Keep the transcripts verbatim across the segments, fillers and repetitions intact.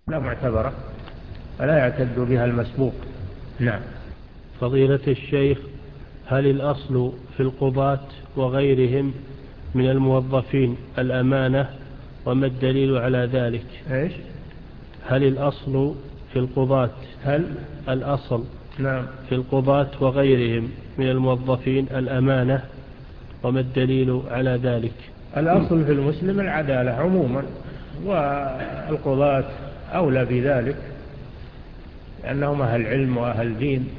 لا معتبرة فلا يعتد بها المسبوق. نعم. فضيلة الشيخ، هل الأصل في القضاة وغيرهم من الموظفين الأمانة، وما الدليل على ذلك؟ إيش؟ هل الأصل في القضاة هل الأصل نعم في القضاة وغيرهم من الموظفين الأمانة، وما الدليل على ذلك؟ الأصل في المسلم العدالة عموما، والقضاة أولى بذلك لأنهم أهل علم وأهل دين،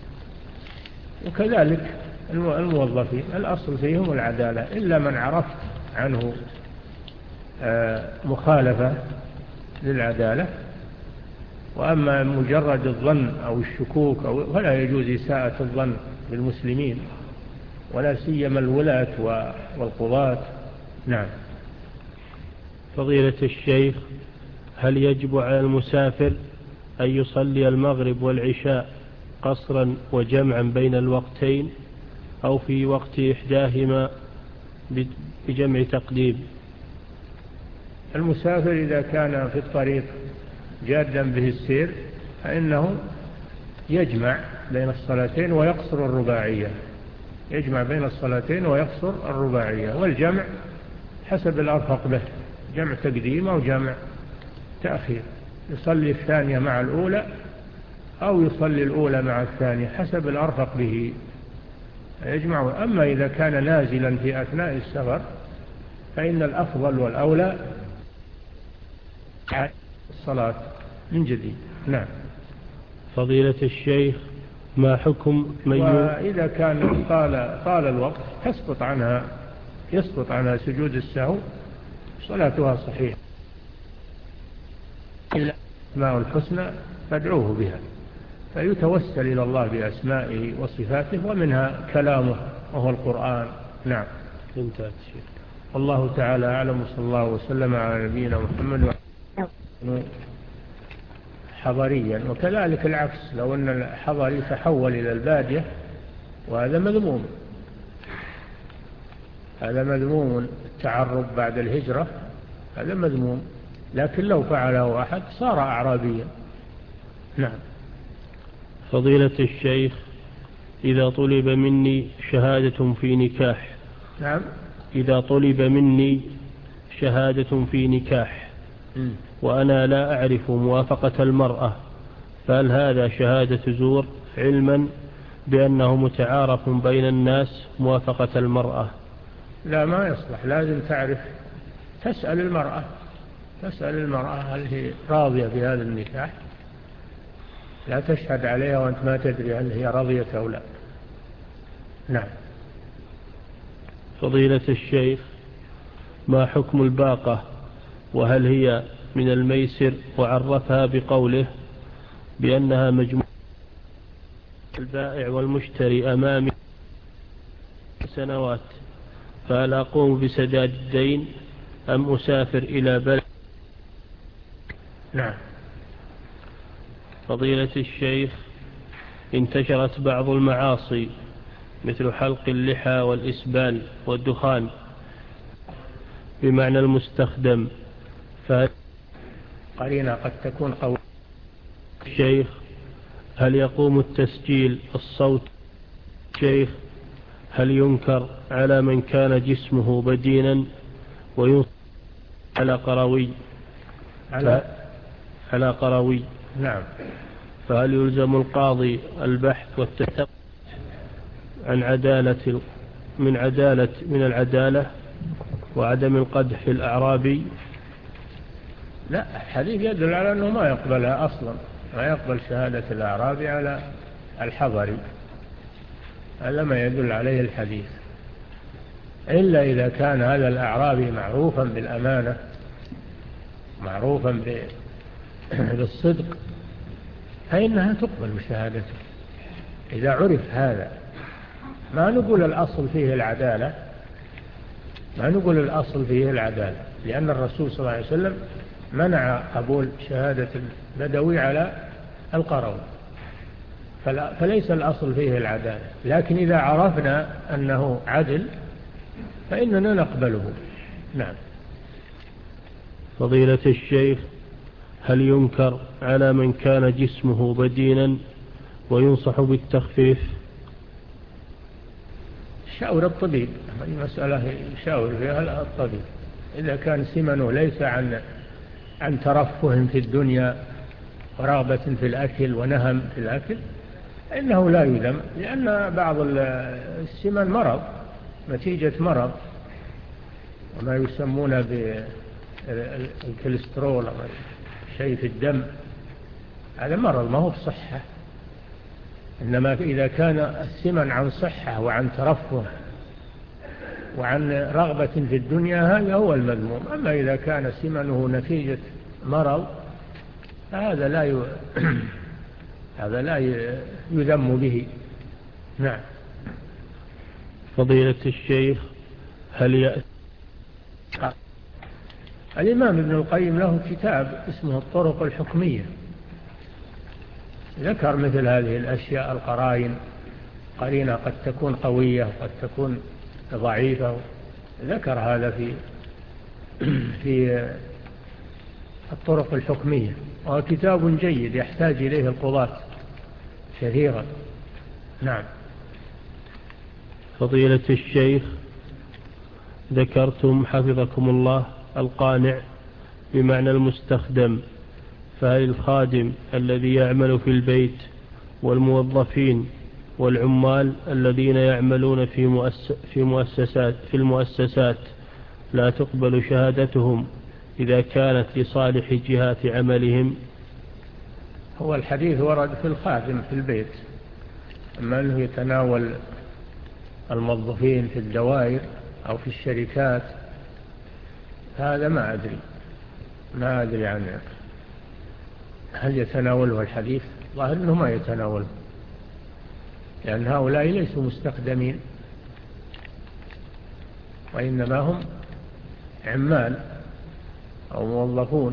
وكذلك الموظفين الأصل فيهم العدالة، إلا من عرفت عنه مخالفة للعدالة. وأما مجرد الظن أو الشكوك أو فلا يجوز إساءة الظن بالمسلمين، ولا سيما الولاة والقضاة. نعم. فضيلة الشيخ، هل يجب على المسافر أن يصلي المغرب والعشاء قصرا وجمعا بين الوقتين، أو في وقت إحداهما بجمع تقديم؟ المسافر إذا كان في الطريق جادا به السير فإنه يجمع بين الصلاتين ويقصر الرباعية، يجمع بين الصلاتين ويقصر الرباعية، والجمع حسب الأرفق به، جمع تقديم أو جمع تأخير، يصلي الثانية مع الأولى أو يصلي الأولى مع الثانية حسب الأرفق به يجمع. أما إذا كان نازلا في أثناء السفر فإن الأفضل والأولى الصلاة من جديد. نعم. فضيلة الشيخ، ما حكم من وإذا كان طال, طال الوقت تسقط عنها يسقط عنها سجود السهو، صلاتها صحيحة، إلا أسماء الحسنى فادعوه بها، فيتوسل إلى الله بأسمائه وصفاته، ومنها كلامه وهو القرآن. نعم. انتهت الشيخ. الله تعالى أعلم، صلى الله وسلم على نبينا محمد حضريا. وكذلك العكس، لو أن الحضري تحول إلى البادية وهذا مذموم، هذا مذموم، التعرب بعد الهجرة هذا مذموم، لكن لو فعله أحد صار أعرابيا. نعم. فضيلة الشيخ، إذا طلب مني شهادة في نكاح نعم. إذا طلب مني شهادة في نكاح م. وأنا لا أعرف موافقة المرأة، فهل هذا شهادة زور، علما بأنه متعارف بين الناس موافقة المرأة؟ لا، ما يصلح، لازم تعرف، تسأل المرأة تسأل المرأة هل هي راضية بهذا النكاح، لا تشهد عليها وأنت ما تدري هل هي راضية أو لا. نعم. فضيلة الشيخ، ما حكم الباقة، وهل هي من الميسر؟ وعرفها بقوله بأنها مجموعة البائع والمشتري أمامي سنوات، فهل أقوم بسداد الدين أم أسافر إلى بلد؟ نعم. فضيلة الشيخ، انتشرت بعض المعاصي مثل حلق اللحى والإسبال والدخان بمعنى المستخدم، قرينة قد تكون قوية. الشيخ، هل يقوم التسجيل الصوت؟ شيخ، هل ينكر على من كان جسمه بدينا وينكر على قروي على على قروي نعم. فهل يلزم القاضي البحث والتثبت عن عدالة من عدالة من العدالة وعدم القدح في الأعرابي؟ لا، الحديث يدل على أنه ما يقبلها أصلا، ما يقبل شهادة الأعرابي على الحضري، هذا ما يدل عليه الحديث، إلا إذا كان هذا الأعرابي معروفا بالأمانة، معروفا بالصدق، فإنها تقبل بشهادته إذا عرف هذا. ما نقول الأصل فيه العدالة ما نقول الأصل فيه العدالة لأن الرسول صلى الله عليه وسلم منع قبول شهادة البدوي على القروي، فليس الأصل فيه العدالة، لكن إذا عرفنا أنه عدل فإننا نقبله. نعم. فضيلة الشيخ، هل ينكر على من كان جسمه بدينا وينصح بالتخفيف؟ شاور الطبيب، هذه مسألة يشاور فيها الطبيب. إذا كان سمنه ليس عن عن ترفه في الدنيا ورغبة في الأكل ونهم في الأكل إنه لا يذم، لأن بعض السمن مرض نتيجة مرض، وما يسمون بالكوليسترول شيء في الدم، هذا مرض ما هو بصحة. إنما إذا كان السمن عن صحة وعن ترفه وعن رغبة في الدنيا هذا هو المذموم. أما إذا كان سمنه نتيجة مرض هذا لا ي... هذا لا يذم به. نعم. فضيلة الشيخ هل يأتي الإمام ابن القيم له كتاب اسمه الطرق الحكمية، ذكر مثل هذه الأشياء، القرائن، قرينة قد تكون قوية وقد تكون ضعيفة، ذكر هذا في في الطرق الحكمية، وهو كتاب جيد يحتاج إليه القضاة كثيرا. نعم. فضيلة الشيخ ذكرتم حفظكم الله القانع بمعنى المستخدم، فهل الخادم الذي يعمل في البيت والموظفين والعمال الذين يعملون في في مؤسسات في المؤسسات لا تقبل شهادتهم إذا كانت لصالح جهات عملهم؟ هو الحديث ورد في الخادم في البيت، أما أنه يتناول الموظفين في الدوائر أو في الشركات هذا ما أدري ما أدري عنه، هل يتناوله الحديث؟ ظاهر أنه ما يتناوله، لأن هؤلاء ليسوا مستخدمين وإنما هم عمال أو موظفون.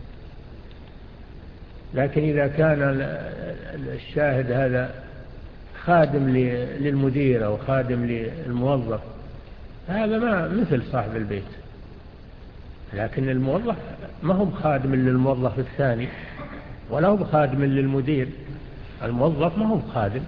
لكن إذا كان الشاهد هذا خادم للمدير أو خادم للموظف هذا ما مثل صاحب البيت، لكن الموظف ما هو خادم للموظف الثاني ولا هو خادم للمدير، الموظف ما هو خادم.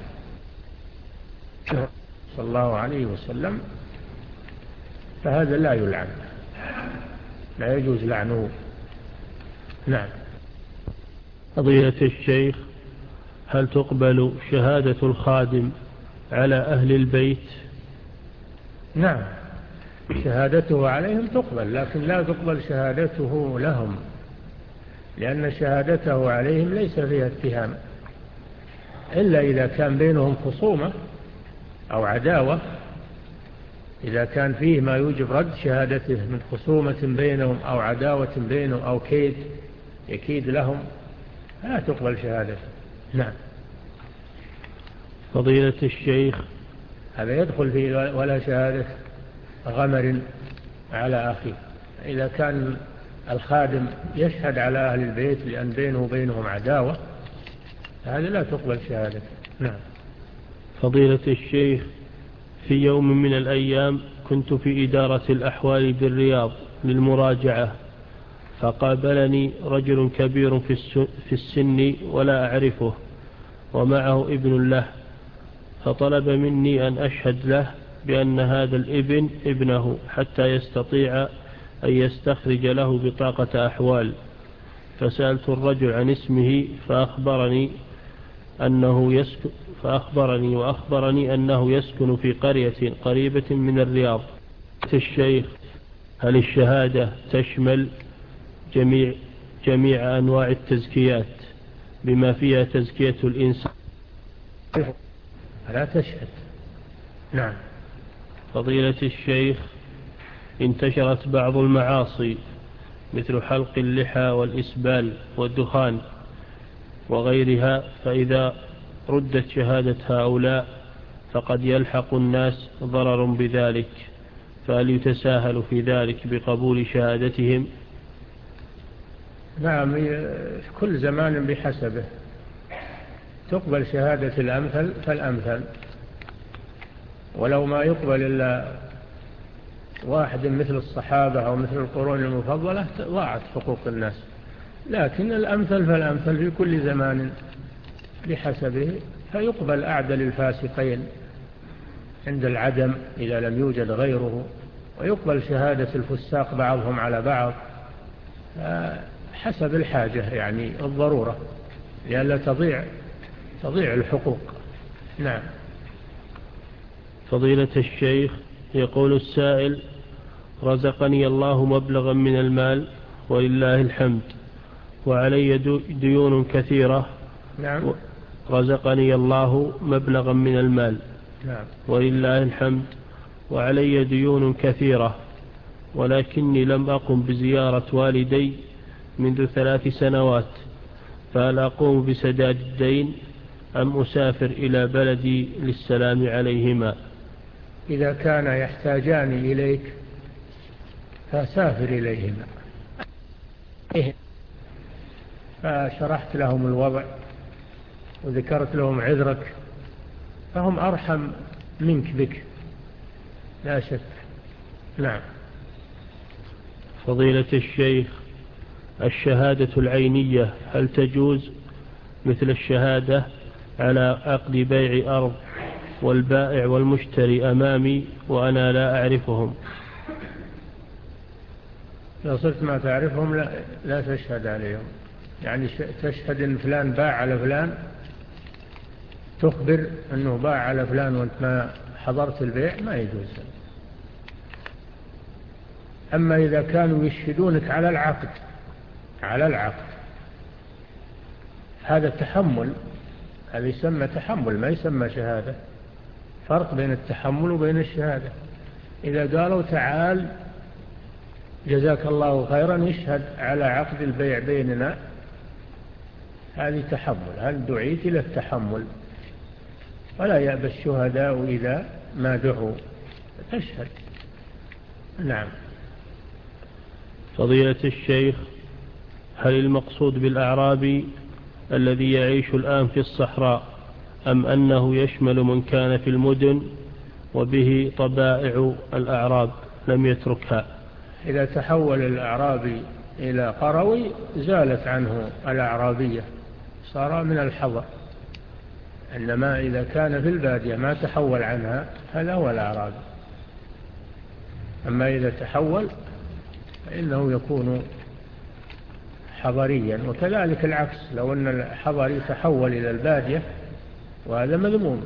صلى الله عليه وسلم، فهذا لا يلعن، لا يجوز لعنه. نعم. فضيلة الشيخ هل تقبل شهادة الخادم على أهل البيت؟ نعم، شهادته عليهم تقبل، لكن لا تقبل شهادته لهم، لأن شهادته عليهم ليس فيها اتهام، إلا إذا كان بينهم خصومة أو عداوة. إذا كان فيه ما يوجب رد شهادته من خصومة بينهم أو عداوة بينهم أو كيد يكيد لهم لا تقبل شهادته. نعم. فضيلة الشيخ هذا يدخل في ولا شهادة غمر على أخيه. إذا كان الخادم يشهد على أهل البيت لأن بينه وبينهم عداوة هذا لا تقبل شهادته. نعم. فضيلة الشيخ في يوم من الأيام كنت في إدارة الأحوال بالرياض للمراجعة، فقابلني رجل كبير في السن ولا أعرفه ومعه ابن له، فطلب مني أن أشهد له بأن هذا الابن ابنه حتى يستطيع أن يستخرج له بطاقة أحوال. فسألت الرجل عن اسمه فأخبرني أنه يسكن فأخبرني وأخبرني أنه يسكن في قرية قريبة من الرياض. الشيخ هل الشهادة تشمل جميع جميع أنواع التزكيات بما فيها تزكية الإنسان؟ لا تشهد. نعم. فضيلة الشيخ انتشرت بعض المعاصي مثل حلق اللحى والإسبال والدخان وغيرها، فإذا ردت شهادة هؤلاء فقد يلحق الناس ضرر بذلك، فهل يتساهل في ذلك بقبول شهادتهم؟ نعم، كل زمان بحسبه، تقبل شهادة الأمثل فالأمثل، ولو ما يقبل إلا واحد مثل الصحابة أو مثل القرون المفضلة ضاعت حقوق الناس. لكن الأمثل فالأمثل في كل زمان بحسبه، فيقبل أعدل الفاسقين عند العدم إذا لم يوجد غيره، ويقبل شهادة الفساق بعضهم على بعض حسب الحاجة يعني الضرورة، لئلا تضيع تضيع الحقوق. نعم. فضيلة الشيخ، يقول السائل: رزقني الله مبلغا من المال ولله الحمد، وعلي ديون كثيرة. نعم. رزقني الله مبلغا من المال. نعم. ولله الحمد، وعلي ديون كثيرة، ولكني لم أقم بزيارة والدي منذ ثلاث سنوات، فهل أقوم بسداد الدين أم أسافر إلى بلدي للسلام عليهما؟ إذا كان يحتاجان إليك فسافر إليهما، فشرحت لهم الوضع وذكرت لهم عذرك، فهم أرحم منك بك لا شك. نعم. فضيلة الشيخ، الشهادة العينية هل تجوز مثل الشهادة على عقد بيع أرض والبائع والمشتري أمامي وأنا لا أعرفهم؟ لو صرت ما تعرفهم لا, لا تشهد عليهم، يعني تشهد أن فلان باع على فلان، تخبر أنه باع على فلان وأنت ما حضرت البيع، ما يجوز. أما إذا كانوا يشهدونك على العقد على العقد هذا التحمل، هذا يسمى تحمل ما يسمى شهادة. فرق بين التحمل وبين الشهادة. إذا قالوا تعال جزاك الله خيرا يشهد على عقد البيع بيننا، هذه تحمل، هل دعيت إلى التحمل. ولا يأبى الشهداء إذا ما دعوا تشهد. نعم. فضيلة الشيخ، هل المقصود بالأعرابي الذي يعيش الآن في الصحراء أم أنه يشمل من كان في المدن وبه طبائع الأعراب لم يتركها؟ إذا تحول الأعرابي إلى قروي زالت عنه الأعرابية، صار من الحضر. إنما إذا كان في البادية ما تحول عنها هذا هو الأعرابي. أما إذا تحول فإنه يكون حضريا، وكذلك العكس، لو أن الحضري تحول إلى البادية وهذا مذموم،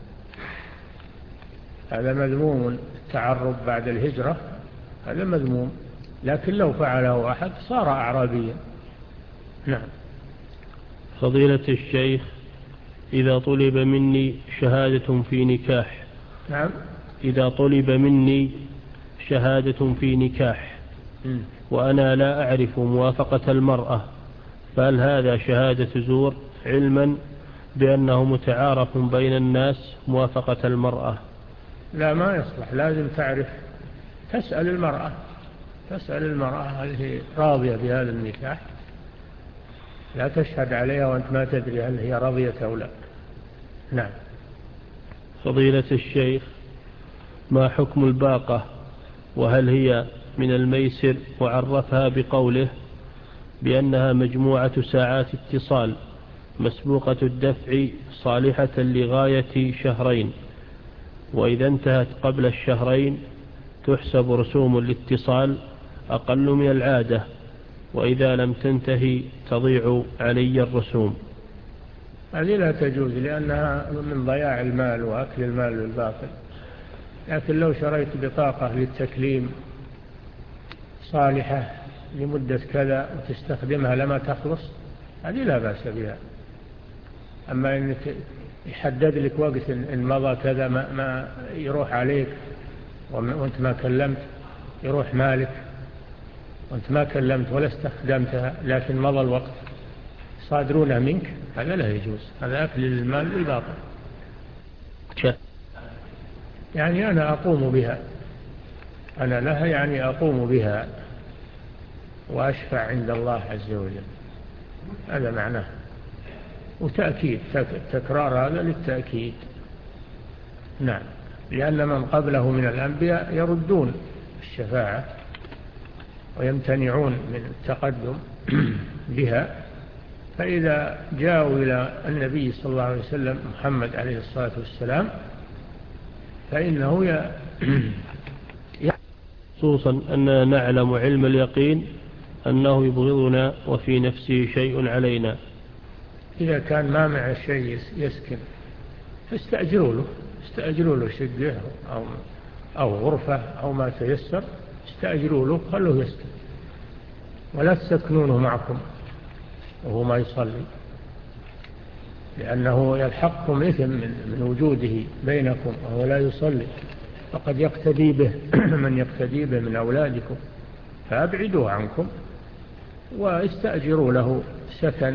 هذا مذموم، التعرب بعد الهجرة هذا مذموم، لكن لو فعله أحد صار أعرابيا. نعم. فضيلة الشيخ، إذا طلب مني شهادة في نكاح نعم. إذا طلب مني شهادة في نكاح م. وأنا لا أعرف موافقة المرأة، فهل هذا شهادة زور علما بأنه متعارف بين الناس موافقة المرأة؟ لا، ما يصلح، لازم تعرف، تسأل المرأة تسأل المرأة هل هي راضية بهذا النكاح، لا تشهد عليها وأنت ما تدري هل هي راضية أو لا. نعم. فضيلة الشيخ، ما حكم الباقة وهل هي من الميسر؟ وعرفها بقوله بأنها مجموعة ساعات اتصال مسبوقة الدفع صالحة لغاية شهرين، وإذا انتهت قبل الشهرين تحسب رسوم الاتصال أقل من العادة، وإذا لم تنتهي تضيع علي الرسوم. هذه لا تجوز لأنها من ضياع المال وأكل المال بالباطل. لكن لو شريت بطاقة للتكليم صالحة لمدة كذا وتستخدمها لما تخلص هذه لا بأس بها. أما إنك يحدد لك وقت إن مضى كذا ما, ما يروح عليك وأنت ما كلمت، يروح مالك وأنت ما كلمت ولا استخدمتها لكن مضى الوقت صادرونها منك، هذا لا يجوز، هذا أكل المال بالباطل. يعني أنا أقوم بها، أنا لها يعني أقوم بها وأشفع عند الله عز وجل، هذا معناه. وتأكيد تكرار هذا للتأكيد. نعم. لأن من قبله من الأنبياء يردون الشفاعة ويمتنعون من التقدم بها، فإذا جاءوا إلى النبي صلى الله عليه وسلم محمد عليه الصلاة والسلام فإنه ي... خصوصا أننا نعلم علم اليقين أنه يبغضنا وفي نفسه شيء علينا. إذا كان ما مع شيء يسكن فاستأجروا له استأجروا له شقة أو, أو غرفة أو ما تيسر، استأجروا له خلوه يسكن، ولا تسكنونه معكم وهو ما يصلي، لأنه يلحقكم إثم من وجوده بينكم وهو لا يصلي، فقد يقتدي به من يقتدي به من أولادكم، فأبعدوه عنكم واستأجروا له سكن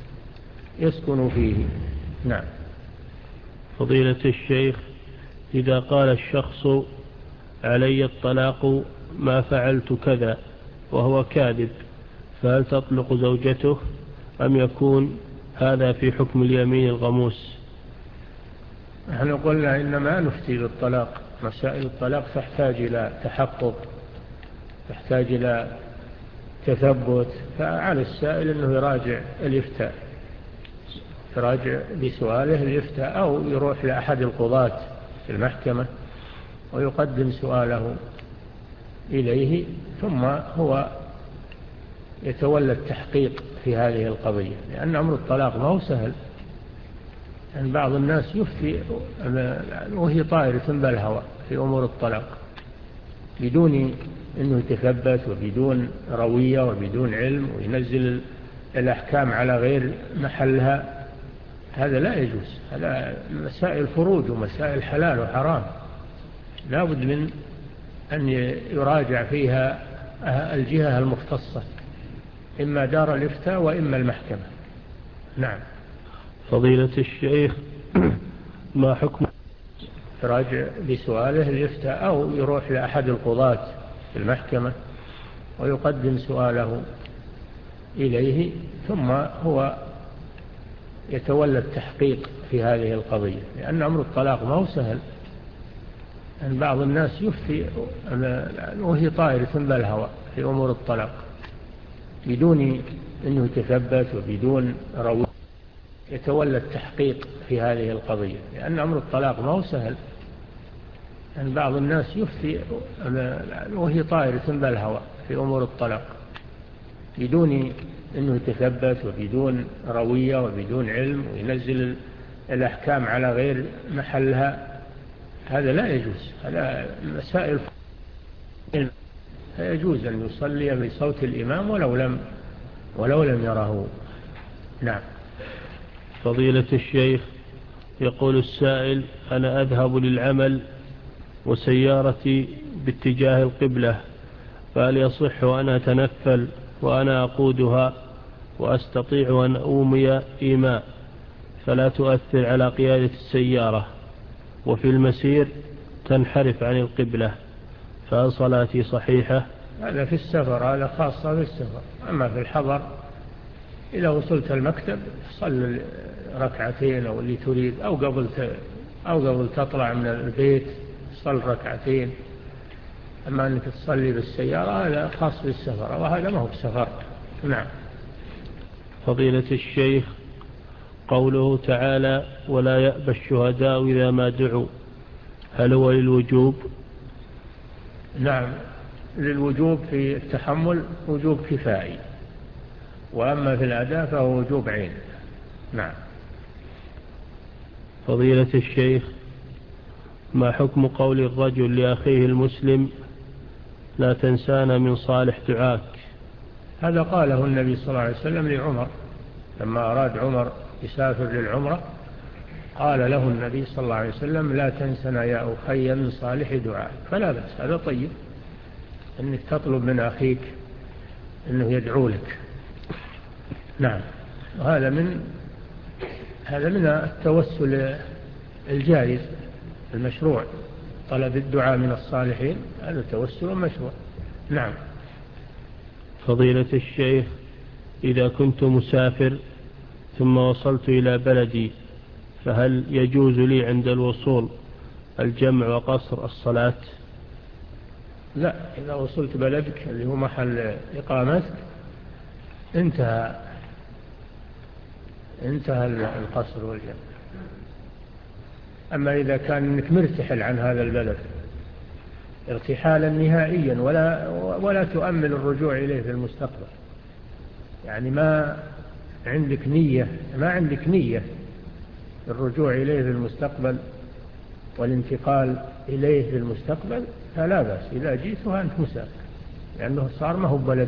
يسكن فيه. نعم. فضيلة الشيخ، إذا قال الشخص علي الطلاق ما فعلت كذا وهو كاذب، فهل تطلق زوجته أم يكون هذا في حكم اليمين الغموس؟ نحن قلنا إنما نفتي بالطلاق، مسائل الطلاق تحتاج إلى تحقق، تحتاج إلى تثبت، فعلى السائل أنه يراجع الإفتاء، يراجع بسؤاله الإفتاء أو يروح لأحد القضاة في المحكمة ويقدم سؤاله إليه، ثم هو يتولى التحقيق في هذه القضية، لأن أمر الطلاق ما هو سهل. يعني بعض الناس يفتي وهي طائرة بالهواء في أمور الطلاق بدون أنه يتثبت وبدون روية وبدون علم، وينزل الأحكام على غير محلها، هذا لا يجوز. هذا مسائل فروج ومسائل حلال وحرام، لا بد من أن يراجع فيها الجهة المختصة، إما دار الإفتاء وإما المحكمة. نعم. فضيلة الشيخ، ما حكم يراجع بسؤاله الإفتاء أو يروح لأحد القضاة في المحكمة ويقدم سؤاله إليه، ثم هو يتولى التحقيق في هذه القضية، لأن أمر الطلاق ما هو سهل. يعني بعض الناس يفتي وهي طائرة بالهواء في أمور الطلاق بدون أنه يتثبت وبدون روي، يتولى التحقيق في هذه القضية، لأن أمر الطلاق ما هو سهل. يعني بعض الناس يفتي وهي طائرة بالهواء في أمور الطلاق بدون أنه يتثبت وبدون روية وبدون علم، وينزل الأحكام على غير محلها، هذا لا يجوز. هذا مسائل فيجوز أن يصلي بصوت الإمام ولو لم ولو لم يره. نعم. فضيلة الشيخ، يقول السائل: أنا أذهب للعمل وسيارتي باتجاه القبلة، فهل يصح أن أتنفل وأنا أقودها وأستطيع أن أومي إيماء فلا تؤثر على قيادة السيارة، وفي المسير تنحرف عن القبلة، فهل صلاتي صحيحة؟ هذا في السفر، هذا خاصة في السفر. أما في الحضر إذا وصلت المكتب صل ركعتين أو اللي تريد، أو قبل أو قبل تطلع من البيت صل ركعتين. أما أنك تصلي بالسيارة هذا خاص بالسفر، وهذا ما هو بسفر. نعم. فضيلة الشيخ، قوله تعالى: ولا يأبى الشهداء إذا ما دعوا، هل هو للوجوب؟ نعم، للوجوب في التحمل وجوب كفائي، وأما في الأداء فهو وجوب عين. نعم. فضيلة الشيخ، ما حكم قول الرجل لأخيه المسلم: لا تنسانا من صالح دعاك؟ هذا قاله النبي صلى الله عليه وسلم لعمر لما أراد عمر يسافر للعمرة، قال له النبي صلى الله عليه وسلم: لا تنسنا يا أخي من صالح دعاك. فلا بأس، هذا طيب أنك تطلب من أخيك أنه يدعو لك. نعم. وهذا من هذا من التوسل الجائز المشروع، طلب الدعاء من الصالحين هذا توسل مشروع. نعم. فضيلة الشيخ، إذا كنت مسافر ثم وصلت إلى بلدي، فهل يجوز لي عند الوصول الجمع وقصر الصلاة؟ لا، إذا وصلت بلدك اللي هو محل إقامتك انتهى انتهى القصر والجمع. أما إذا كان أنك مرتحل عن هذا البلد ارتحالا نهائيا ولا, ولا تؤمل الرجوع إليه في المستقبل، يعني ما عندك نية ما عندك نية الرجوع إليه في المستقبل والانتقال إليه في المستقبل، فلا بأس إذا جئت وأنت مسافر، لأنه صار ما هو بلد.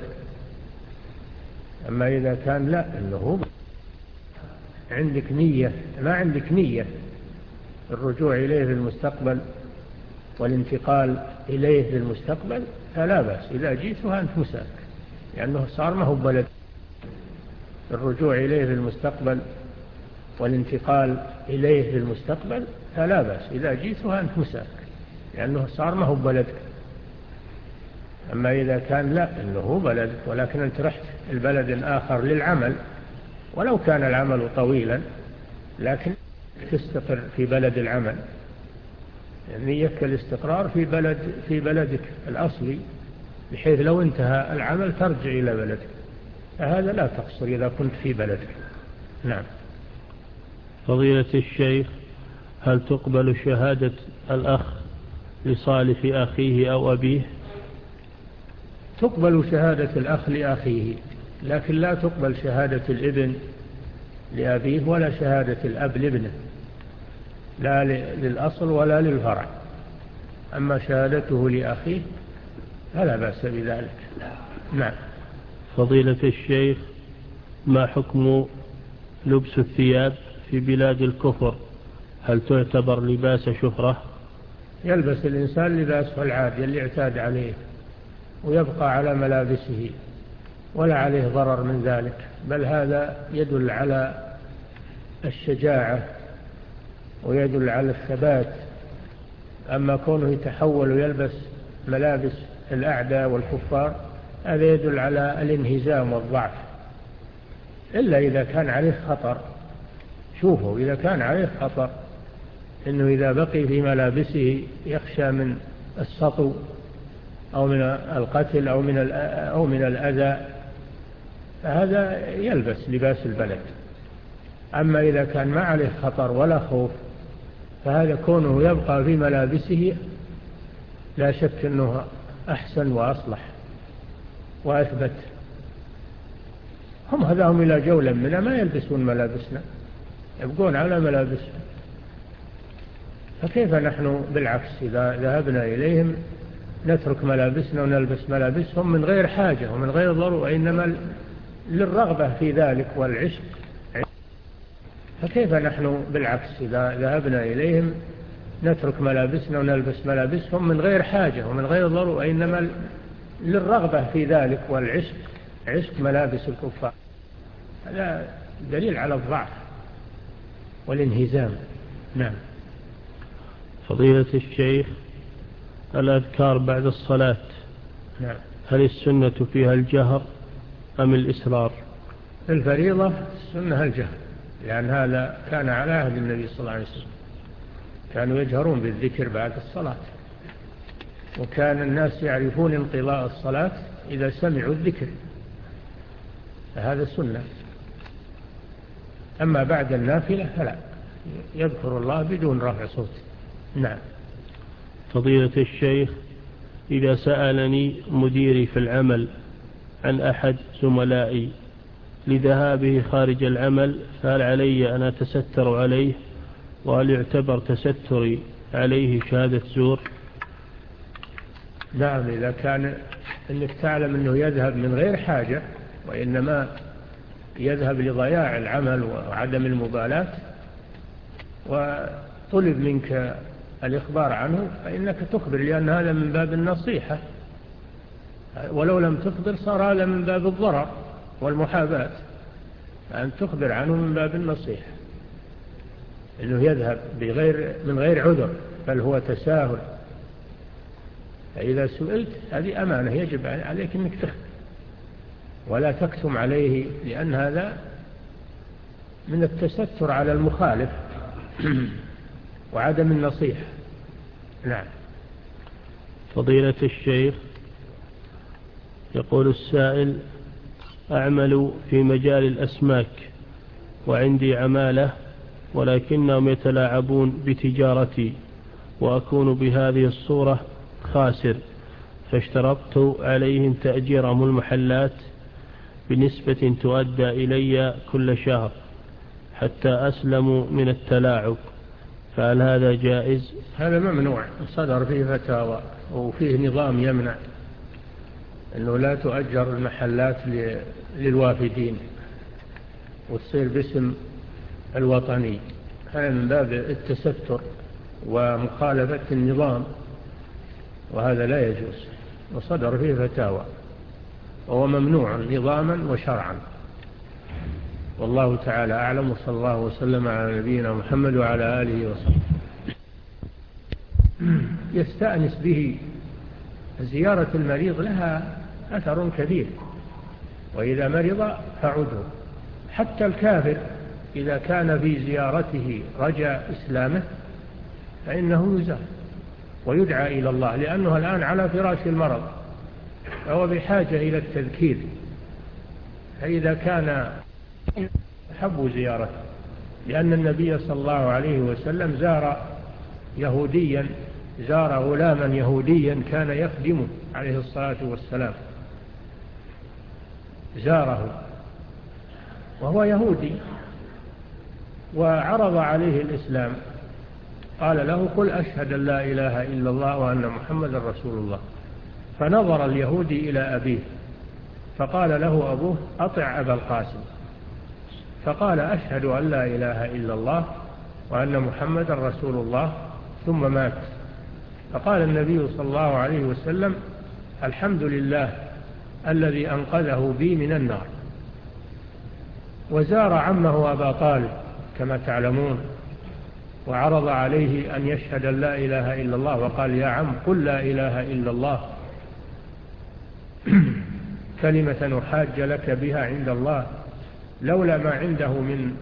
أما إذا كان لا أنه عندك نية ما عندك نية الرجوع إليه في المستقبل والانتقال إليه في المستقبل، فلا بأس إذا جئت وأنت مسافر، لأنه صار ما هو بلد. الرجوع إليه في المستقبل والانتقال إليه في المستقبل فلا بأس إذا جئت وأنت مسافر، لأنه صار ما هو بلد. أما إذا كان لا أنه بلد ولكن أنت رحت البلد آخر للعمل، ولو كان العمل طويلا لكن تستقر في بلد العمل، نيتك الاستقرار في بلد في بلدك الأصلي، بحيث لو انتهى العمل ترجع إلى بلدك، فهذا لا تقصر إذا كنت في بلدك. نعم. فضيلة الشيخ، هل تقبل شهادة الأخ لصالح أخيه أو أبيه؟ تقبل شهادة الأخ لأخيه، لكن لا تقبل شهادة الابن لأبيه ولا شهادة الأب لابنه، لا للأصل ولا للفرع. أما شهادته لأخيه فلا بأس بذلك. نعم. فضيلة الشيخ، ما حكم لبس الثياب في بلاد الكفر؟ هل تعتبر لباس شهرة؟ يلبس الإنسان لباسه العادي اللي اعتاد عليه ويبقى على ملابسه ولا عليه ضرر من ذلك، بل هذا يدل على الشجاعة ويدل على الثبات. أما كونه يتحول ويلبس ملابس الأعداء والكفار هذا يدل على الانهزام والضعف، إلا إذا كان عليه خطر. شوفوا، إذا كان عليه خطر إنه إذا بقي في ملابسه يخشى من السطو أو من القتل أو من أو من الأذى، فهذا يلبس لباس البلد. أما إذا كان ما عليه خطر ولا خوف فهذا كونه يبقى في ملابسه لا شك أنه أحسن وأصلح وأثبت. هم هذاهم إلى جولا منا ما يلبسون ملابسنا، يبقون على ملابسهم. فكيف نحن بالعكس إذا ذهبنا إليهم نترك ملابسنا ونلبس ملابسهم من غير حاجة ومن غير ضرورة، إنما للرغبة في ذلك والعشق. فكيف نحن بالعكس إذا ذهبنا إليهم نترك ملابسنا ونلبس ملابسهم من غير حاجة ومن غير ضرورة، إنما للرغبة في ذلك والعشق، عشق ملابس الكفار. هذا دليل على الضعف والانهزام. نعم. فضيلة الشيخ، الأذكار بعد الصلاة نعم. هل السنة فيها الجهر أم الإسرار؟ الفريضة السنة الجهر، لأن هذا كان على عهد النبي صلى الله عليه وسلم، كانوا يجهرون بالذكر بعد الصلاة، وكان الناس يعرفون انقضاء الصلاة إذا سمعوا الذكر، فهذا سنة. أما بعد النافلة فلا، يذكر الله بدون رفع صوت. نعم. فضيلة الشيخ، إذا سألني مديري في العمل عن أحد زملائي لذهابه خارج العمل فهل علي أن أتستر عليه؟ وهل يعتبر تستري عليه شهادة زور؟ نعم، إذا كان أنك تعلم أنه يذهب من غير حاجة وإنما يذهب لضياع العمل وعدم المبالاة وطلب منك الإخبار عنه فإنك تخبر، لأن هذا من باب النصيحة، ولو لم تخبر صار هذا من باب الضرر والمحاباة، أن تخبر عنه من باب النصيحة، إنه يذهب بغير من غير عذر بل هو تساهل. فإذا سئلت هذه أمانة يجب عليك أنك تخبر ولا تكتم عليه، لأن هذا من التستر على المخالف وعدم النصيحة. نعم. فضيلة الشيخ، يقول السائل: أعمل في مجال الأسماك وعندي عمالة، ولكنهم يتلاعبون بتجارتي وأكون بهذه الصورة خاسر، فاشترطت عليهم تأجيرهم المحلات بنسبة تؤدى إلي كل شهر حتى أسلموا من التلاعب، فهل هذا جائز؟ هذا ممنوع، صدر فيه فتاوى وفيه نظام يمنع أنه لا تؤجر المحلات للوافدين وتصير باسم الوطني، هذا من باب التستر ومخالفة النظام، وهذا لا يجوز، وصدر فيه فتاوى، وهو ممنوع نظاما وشرعا. والله تعالى أعلم، وصلى الله وسلم على نبينا محمد وعلى آله وصحبه. يستأنس به. زيارة المريض لها أثر كبير، وإذا مرض فعده. حتى الكافر إذا كان في زيارته رجاء إسلامه فإنه يزار ويدعى إلى الله، لأنه الآن على فراش المرض فهو بحاجة إلى التذكير، فإذا كان حب زيارته، لأن النبي صلى الله عليه وسلم زار يهوديا، زار غلاما يهوديا كان يخدمه عليه الصلاة والسلام، زاره وهو يهودي وعرض عليه الإسلام، قال له قل أشهد أن لا إله إلا الله وأن محمد رسول الله. فنظر اليهودي إلى أبيه فقال له أبوه أطع أبا القاسم، فقال أشهد أن لا إله إلا الله وأن محمد رسول الله، ثم مات. فقال النبي صلى الله عليه وسلم الحمد لله الذي أنقذه بي من النار. وزار عمه أبا طالب كما تعلمون، وعرض عليه أن يشهد أن لا إله إلا الله، وقال يا عم قل لا إله إلا الله كلمة أحاج لك بها عند الله، لولا ما عنده من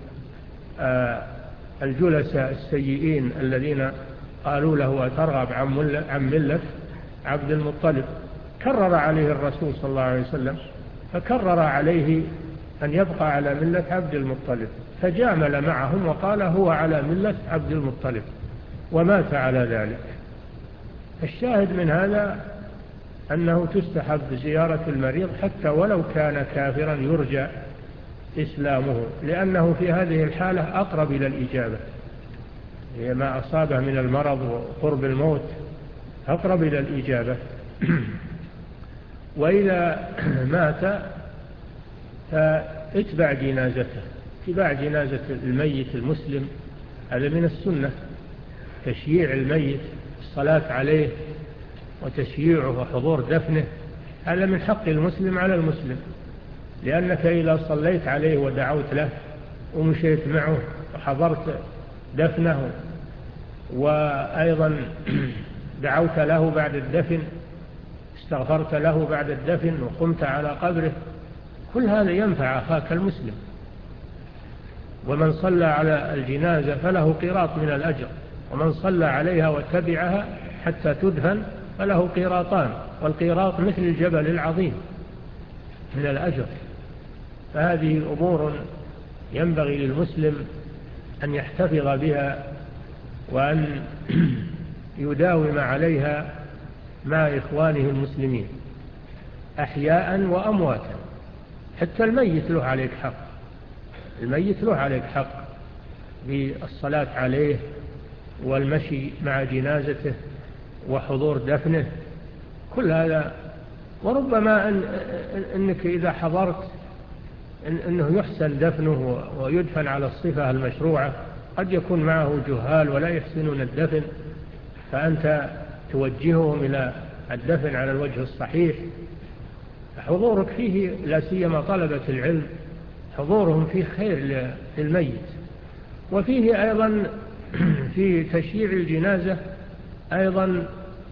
الجلساء السيئين الذين قالوا له أترغب عن ملة عبد المطلب. كرر عليه الرسول صلى الله عليه وسلم، فكرر عليه أن يبقى على ملة عبد المطلب، فجامل معهم وقال هو على ملة عبد المطلب، ومات على ذلك. الشاهد من هذا أنه تستحب زيارة المريض حتى ولو كان كافرا يرجى إسلامه، لأنه في هذه الحالة أقرب إلى الإجابة، هي ما أصابه من المرض وقرب الموت أقرب إلى الإجابة. وإذا مات فاتبع جنازته، اتباع جنازة الميت المسلم هذا من السنة، تشييع الميت، الصلاة عليه وتشييعه وحضور دفنه، هذا من حق المسلم على المسلم، لأنك إذا صليت عليه ودعوت له ومشيت معه وحضرت دفنه وأيضا دعوت له بعد الدفن، استغفرت له بعد الدفن وقمت على قبره، كل هذا ينفع أخاك المسلم. ومن صلى على الجنازة فله قيراط من الأجر، ومن صلى عليها وتبعها حتى تدفن فله قيراطان، والقيراط مثل الجبل العظيم من الأجر. فهذه أمور ينبغي للمسلم أن يحتفظ بها وأن يداوم عليها مع إخوانه المسلمين أحياء وأمواتا. حتى الميت له عليك حق، الميت له عليك حق بالصلاة عليه والمشي مع جنازته وحضور دفنه، كل هذا. وربما أن أنك إذا حضرت إن أنه يحسن دفنه ويدفن على الصفة المشروعة، قد يكون معه جهال ولا يحسنون الدفن، فأنت توجههم إلى الدفن على الوجه الصحيح. حضورك فيه لا سيما طلبة العلم حضورهم فيه خير للميت. وفيه أيضا في تشييع الجنازة أيضا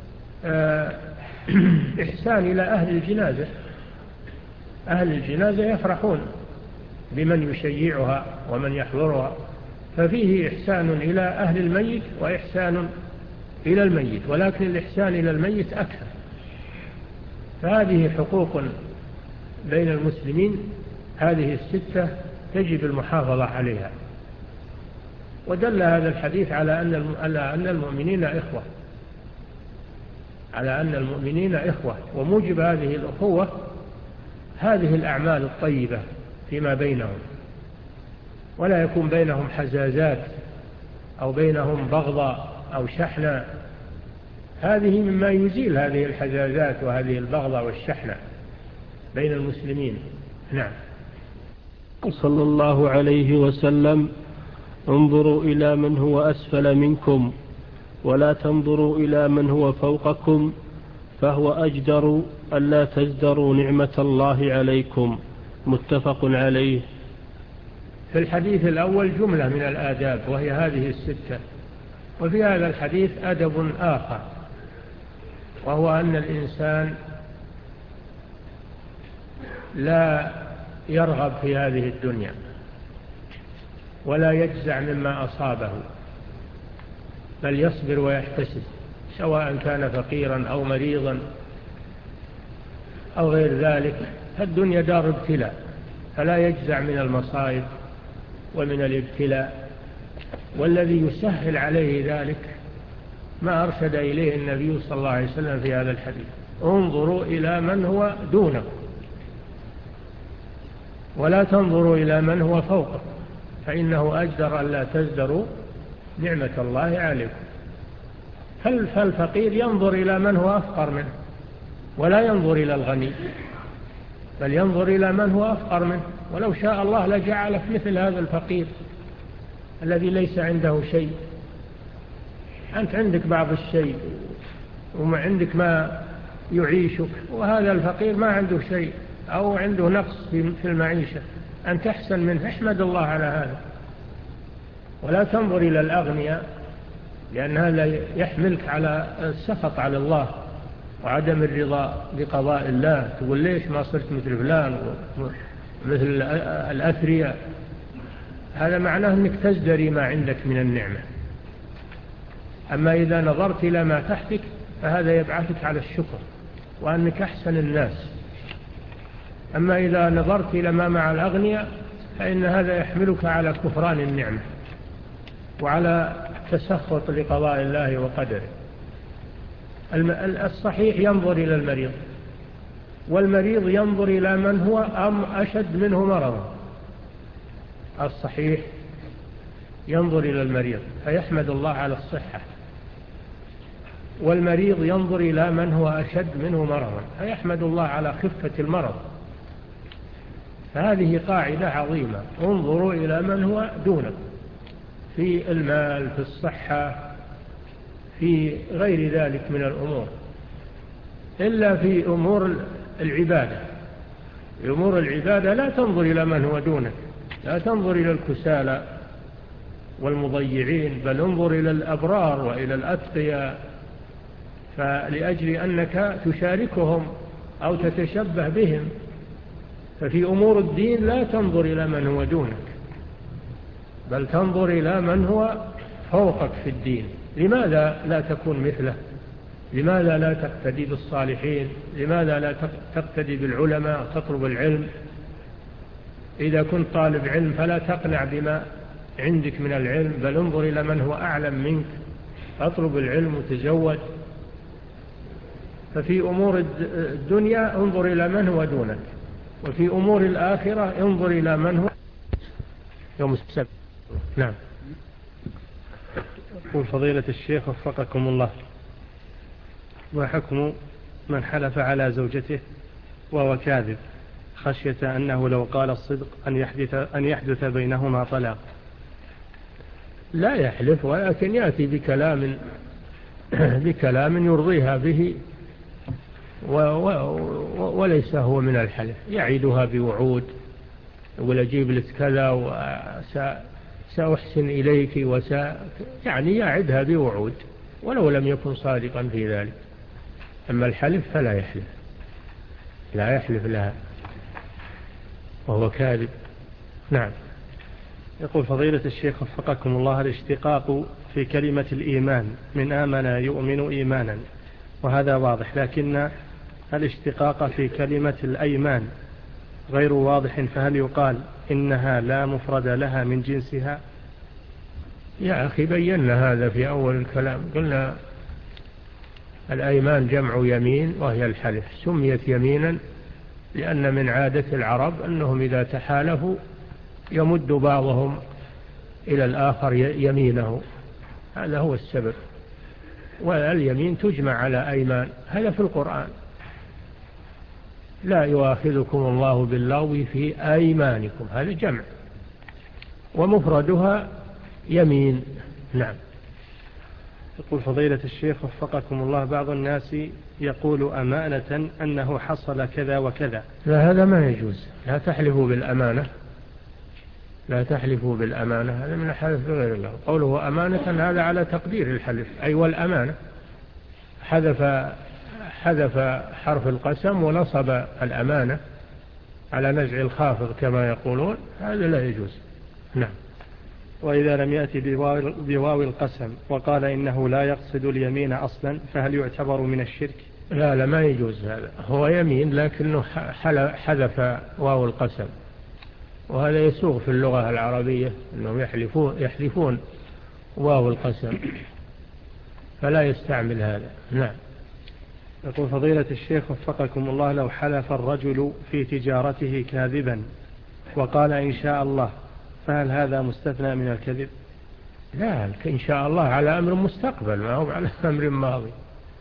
إحسان إلى أهل الجنازة، أهل الجنازة يفرحون بمن يشيعها ومن يحضرها، ففيه إحسان إلى أهل الميت وإحسان إلى الميت، ولكن الإحسان إلى الميت أكثر. فهذه حقوق بين المسلمين هذه الستة تجب المحافظة عليها. ودل هذا الحديث على أن المؤمنين إخوة على أن المؤمنين إخوة وموجب هذه الأخوة هذه الأعمال الطيبة فيما بينهم، ولا يكون بينهم حزازات أو بينهم بغضاء أو شحنة. هذه مما يزيل هذه الحزازات وهذه البغضاء والشحنة بين المسلمين. نعم. صلى الله عليه وسلم: انظروا إلى من هو أسفل منكم ولا تنظروا إلى من هو فوقكم فهو أجدر ألا تزدروا نعمة الله عليكم. متفق عليه. في الحديث الأول جملة من الآداب وهي هذه الستة، وفي هذا الحديث أدب آخر، وهو أن الإنسان لا يرغب في هذه الدنيا ولا يجزع مما أصابه، بل يصبر ويحتسب، سواء كان فقيرا أو مريضا أو غير ذلك. الدنيا دار ابتلاء، فلا يجزع من المصائب ومن الابتلاء. والذي يسهل عليه ذلك ما أرشد إليه النبي صلى الله عليه وسلم في هذا الحديث: انظروا إلى من هو دونكم ولا تنظروا إلى من هو فوقكم فإنه أجدر أن لا تزدروا نعمة الله عليكم. فالفقير ينظر إلى من هو أفقر منه ولا ينظر إلى الغني، بل ينظر إلى من هو أفقر منه. ولو شاء الله لجعلك مثل هذا الفقير الذي ليس عنده شيء. أنت عندك بعض الشيء وما عندك ما يعيشك، وهذا الفقير ما عنده شيء أو عنده نقص في المعيشة، أن تحسن منه. احمد الله على هذا، ولا تنظر إلى الأغنياء، لأن هذا يحملك على السخط على الله وعدم الرضا بقضاء الله. تقول ليش ما صرت مثل فلان ومثل الأثرياء؟ هذا معناه أنك تزدري ما عندك من النعمة. أما إذا نظرت إلى ما تحتك فهذا يبعثك على الشكر وأنك أحسن الناس. أما إذا نظرت إلى ما مع الأغنياء فإن هذا يحملك على كفران النعمة وعلى تسخط لقضاء الله وقدره. الصحيح ينظر إلى المريض، والمريض ينظر إلى من هو أم أشد منه مرضا. الصحيح ينظر إلى المريض فيحمد الله على الصحة، والمريض ينظر إلى من هو أشد منه مرضا فيحمد الله على خفة المرض. فهذه قاعدة عظيمة: انظروا إلى من هو دونك في المال، في الصحة، في غير ذلك من الأمور، إلا في أمور العبادة. في أمور العبادة لا تنظر إلى من هو دونك، لا تنظر إلى الكسالى والمضيعين، بل انظر إلى الأبرار وإلى الأتقياء، فلأجل أنك تشاركهم أو تتشبه بهم. ففي أمور الدين لا تنظر إلى من هو دونك، بل تنظر إلى من هو فوقك في الدين. لماذا لا تكون مثله؟ لماذا لا تقتدي بالصالحين؟ لماذا لا تقتدي بالعلماء وتطلب العلم؟ إذا كنت طالب علم فلا تقنع بما عندك من العلم، بل انظر إلى من هو أعلم منك، اطلب العلم وتزود. ففي أمور الدنيا انظر إلى من هو دونك، وفي أمور الآخرة انظر إلى من هو يوم السبت. نعم. يقول فضيلة الشيخ وفقكم الله: ما حكم من حلف على زوجته وهو كاذب خشية أنه لو قال الصدق أن يحدث, أن يحدث بينهما طلاق؟ لا يحلف، ولكن يأتي بكلام بكلام يرضيها به، و و وليس هو من الحلف. يعيدها بوعود، يقول أجيب لك كذا وسأحسن إليك وسا يعني يعدها بوعود ولو لم يكن صادقا في ذلك. أما الحلف فلا يحلف، لا يحلف لها وهو كاذب. نعم. يقول فضيلة الشيخ وفقكم الله: الاشتقاق في كلمة الإيمان من آمن يؤمن إيمانا، وهذا واضح، لكن الاشتقاق في كلمة الأيمان غير واضح، فهل يقال إنها لا مفرد لها من جنسها؟ يا أخي بينا هذا في أول الكلام، قلنا الأيمان جمع يمين وهي الحلف، سميت يمينا لأن من عادة العرب أنهم إذا تحالفوا يمد بعضهم إلى الآخر يمينه، هذا هو السبب. واليمين تجمع على أيمان، هذا في القرآن: لا يؤاخذكم الله باللغو في أيمانكم، هذا جمع، ومفردها يمين. نعم. يقول فضيلة الشيخ وفقكم الله، بعض الناس يقول أمانة أنه حصل كذا وكذا. لا، هذا ما يجوز، لا تحلفوا بالأمانة، لا تحلفوا بالأمانة، هذا من الحلف بغير الله. قوله أمانة هذا على تقدير الحلف، أي والأمانة، حذف حذف حرف القسم ونصب الأمانة على نزع الخافض كما يقولون، هذا لا يجوز. نعم. وإذا لم يأتي بواو القسم وقال إنه لا يقصد اليمين أصلا، فهل يعتبر من الشرك؟ لا لا، ما يجوز، هذا هو يمين لكنه حذف واو القسم، وهذا يسوغ في اللغة العربية أنهم يحلفون, يحلفون واو القسم، فلا يستعمل هذا. نعم. يقول فضيلة الشيخ وفقكم الله، لو حلف الرجل في تجارته كاذبا وقال إن شاء الله، فهل هذا مستثنى من الكذب؟ لا، إن شاء الله على أمر مستقبل، ما هو على أمر ماضي.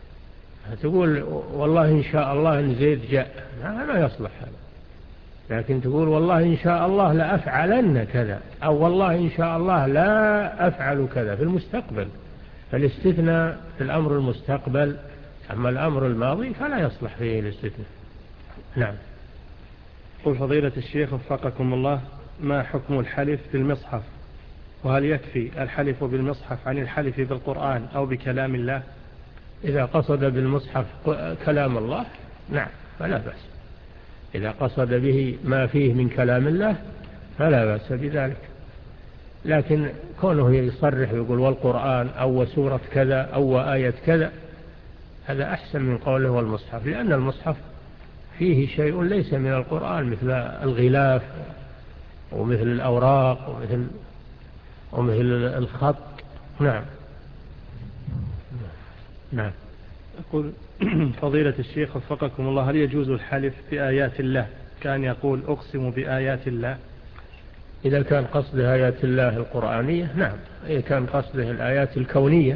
تقول والله إن شاء الله إن زيد جاء، ما يصلح هذا. لكن تقول والله إن شاء الله لا أفعلن كذا، أو والله إن شاء الله لا أفعل كذا في المستقبل، فالاستثناء في الأمر المستقبل، أما الأمر الماضي فلا يصلح فيه الاستثناء. نعم. قل فضيلة الشيخ وفقكم الله، ما حكم الحلف بالمصحف؟ وهل يكفي الحلف بالمصحف عن الحلف بالقرآن أو بكلام الله؟ إذا قصد بالمصحف كلام الله نعم فلا بأس، إذا قصد به ما فيه من كلام الله فلا بأس بذلك. لكن كونه يصرح ويقول والقرآن أو سورة كذا أو آية كذا، هذا أحسن من قوله والمصحف، لأن المصحف فيه شيء ليس من القرآن، مثل الغلاف ومثل الأوراق ومثل, ومثل الخط. نعم. نعم. أقول فضيلة الشيخ وفقكم الله، هل يجوز الحلف بآيات الله كان يقول أقسم بآيات الله؟ إذا كان قصده آيات الله القرآنية نعم، إذا كان قصده الآيات الكونية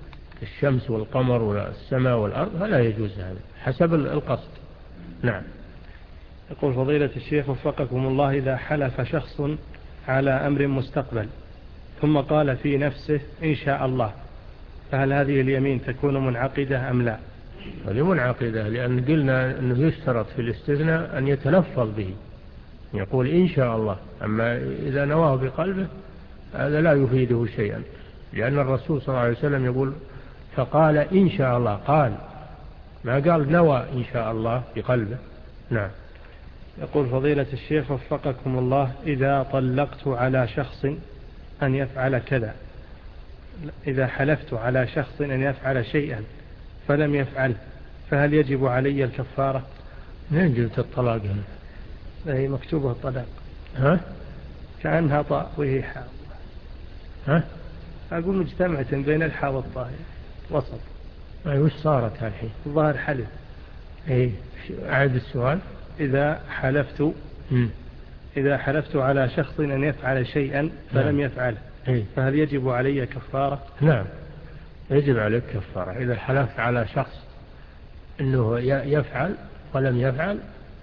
الشمس والقمر والسماء والأرض فلا يجوز هذا، حسب القصد. نعم. يقول فضيلة الشيخ وفقكم الله، إذا حلف شخص على أمر مستقبل ثم قال في نفسه إن شاء الله، فهل هذه اليمين تكون منعقدة أم لا؟ هذه منعقدة، لأن قلنا أنه يشترط في الاستثناء أن يتلفظ به، يقول إن شاء الله، أما إذا نواه بقلبه هذا لا يفيده شيئا، لأن الرسول صلى الله عليه وسلم يقول فقال إن شاء الله، قال ما قال نوى إن شاء الله بقلبه. نعم. يقول فضيلة الشيخ وفقكم الله، إذا طلقت على شخص أن يفعل كذا، إذا حلفت على شخص أن يفعل شيئا فلم يفعل، فهل يجب علي الكفارة؟ من جلت الطلاق هنا؟ هي مكتوبة الطلاق. ها؟ كأنها طاء وهي حاء. ها؟ أقول مجتمعة بين الحاء والطاء وسط. أي وش صارت الحين؟ ظاهر حلف. إيه أعد السؤال. إذا حلفت م. إذا حلفت على شخص أن يفعل شيئا فلم نعم. يفعله، إيه؟ فهل يجب علي كفارة؟ نعم يجب عليك كفارة. إذا حلفت على شخص أنه يفعل ولم يفعل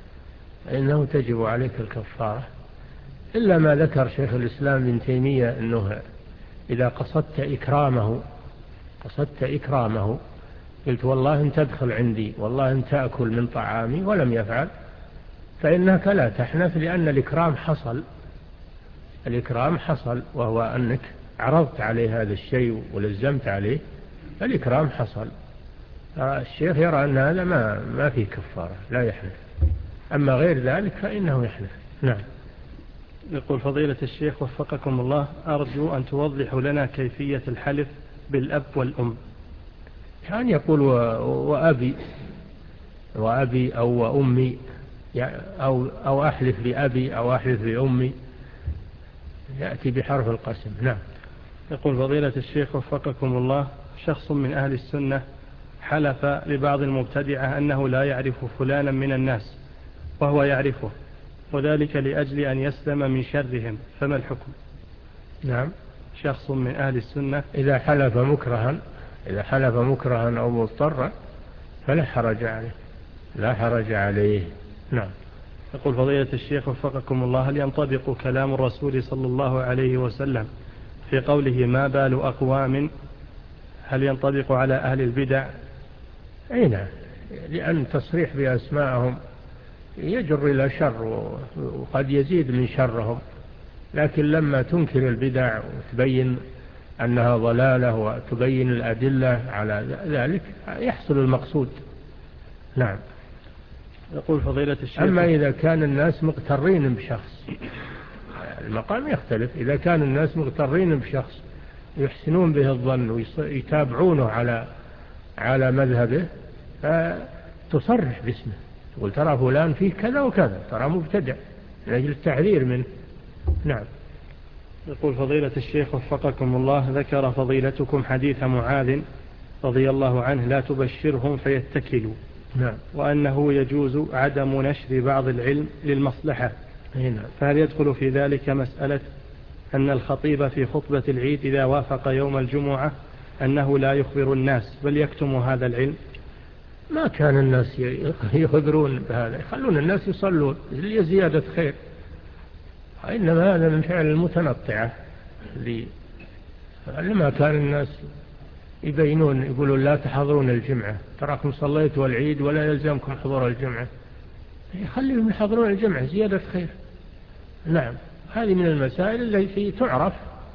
فإنه تجب عليك الكفارة، إلا ما ذكر شيخ الإسلام ابن تيمية أنه إذا قصدت إكرامه قصدت إكرامه قلت والله أن تدخل عندي، والله أن تأكل من طعامي، ولم يفعل، فإنك لا تحنث، لأن الإكرام حصل الإكرام حصل وهو أنك عرضت عليه هذا الشيء ولزمت عليه، فالإكرام حصل. الشيخ يرى أن هذا ما ما فيه كفارة، لا يحنث، أما غير ذلك فإنه يحنث. نعم. يقول فضيلة الشيخ وفقكم الله، أرجو أن توضحوا لنا كيفية الحلف بالأب والأم. كان يقول وأبي وأبي أو وأمي، أو, أو أحلف بأبي أو أحلف بأمي، يأتي بحرف القسم. نعم. يقول فضيلة الشيخ وفقكم الله، شخص من أهل السنة حلف لبعض المبتدعة أنه لا يعرف فلانا من الناس وهو يعرفه، وذلك لأجل أن يسلم من شرهم، فما الحكم؟ نعم. شخص من أهل السنة إذا حلف مكرها إذا حلف مكرها أو مضطرا فلا حرج عليه، لا حرج عليه. نعم. يقول فضيلة الشيخ وفقكم الله، هل ينطبق كلام الرسول صلى الله عليه وسلم في قوله ما بال أقوام، هل ينطبق على أهل البدع؟ أي نعم، لأن تصريح بأسمائهم يجر إلى شر وقد يزيد من شرهم، لكن لما تنكر البدع وتبين أنها ضلالة وتبين الأدلة على ذلك يحصل المقصود. نعم. يقول فضيلة الشيخ، أما إذا كان الناس مغترين بشخص المقام يختلف. إذا كان الناس مغترين بشخص يحسنون به الظن ويتابعونه على على مذهبه فتصرح باسمه، تقول ترى فلان فيه كذا وكذا، ترى مبتدع، من أجل التحذير منه. نعم. يقول فضيلة الشيخ وفقكم الله، ذكر فضيلتكم حديث معاذ رضي الله عنه لا تبشرهم فيتكلوا. نعم. وأنه يجوز عدم نشر بعض العلم للمصلحة. نعم. فهل يدخل في ذلك مسألة أن الخطيب في خطبة العيد إذا وافق يوم الجمعة أنه لا يخبر الناس بل يكتم هذا العلم؟ ما كان الناس يخبرون بهذا، يخلون الناس يصلون لزيادة خير، إنما هذا من فعل المتنطعة. لما كان الناس يبينون يقولون لا تحضرون الجمعة، تراكم صليتوا العيد ولا يلزمكم حضور الجمعة، يخليهم يحضرون الجمعة زيادة خير. نعم. هذه من المسائل التي تعرف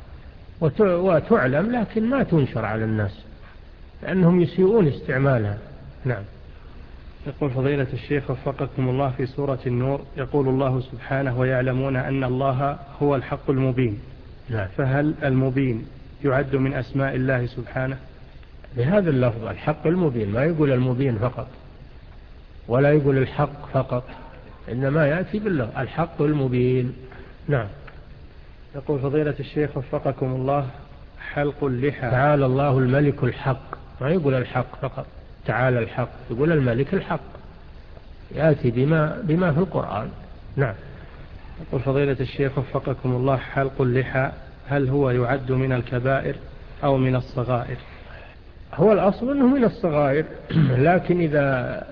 وتعلم لكن ما تنشر على الناس لأنهم يسيئون استعمالها. نعم. يقول فضيلة الشيخ وفقكم الله، في سورة النور يقول الله سبحانه ويعلمون أن الله هو الحق المبين. نعم. فهل المبين يعد من أسماء الله سبحانه؟ بهذا اللفظ الحق المبين، ما يقول المبين فقط ولا يقول الحق فقط، إنما يأتي باللفظ الحق المبين. نعم. يقول فضيلة الشيخ وفقكم الله، حلق اللحى. تعالى الله الملك الحق، ما يقول الحق فقط، تعالى الحق، يقول الملك الحق، يأتي بما, بما في القرآن. نعم. يقول فضيلة الشيخ وفقكم الله، حلق اللحى هل هو يعد من الكبائر أو من الصغائر؟ هو الأصل أنه من الصغائر، لكن إذا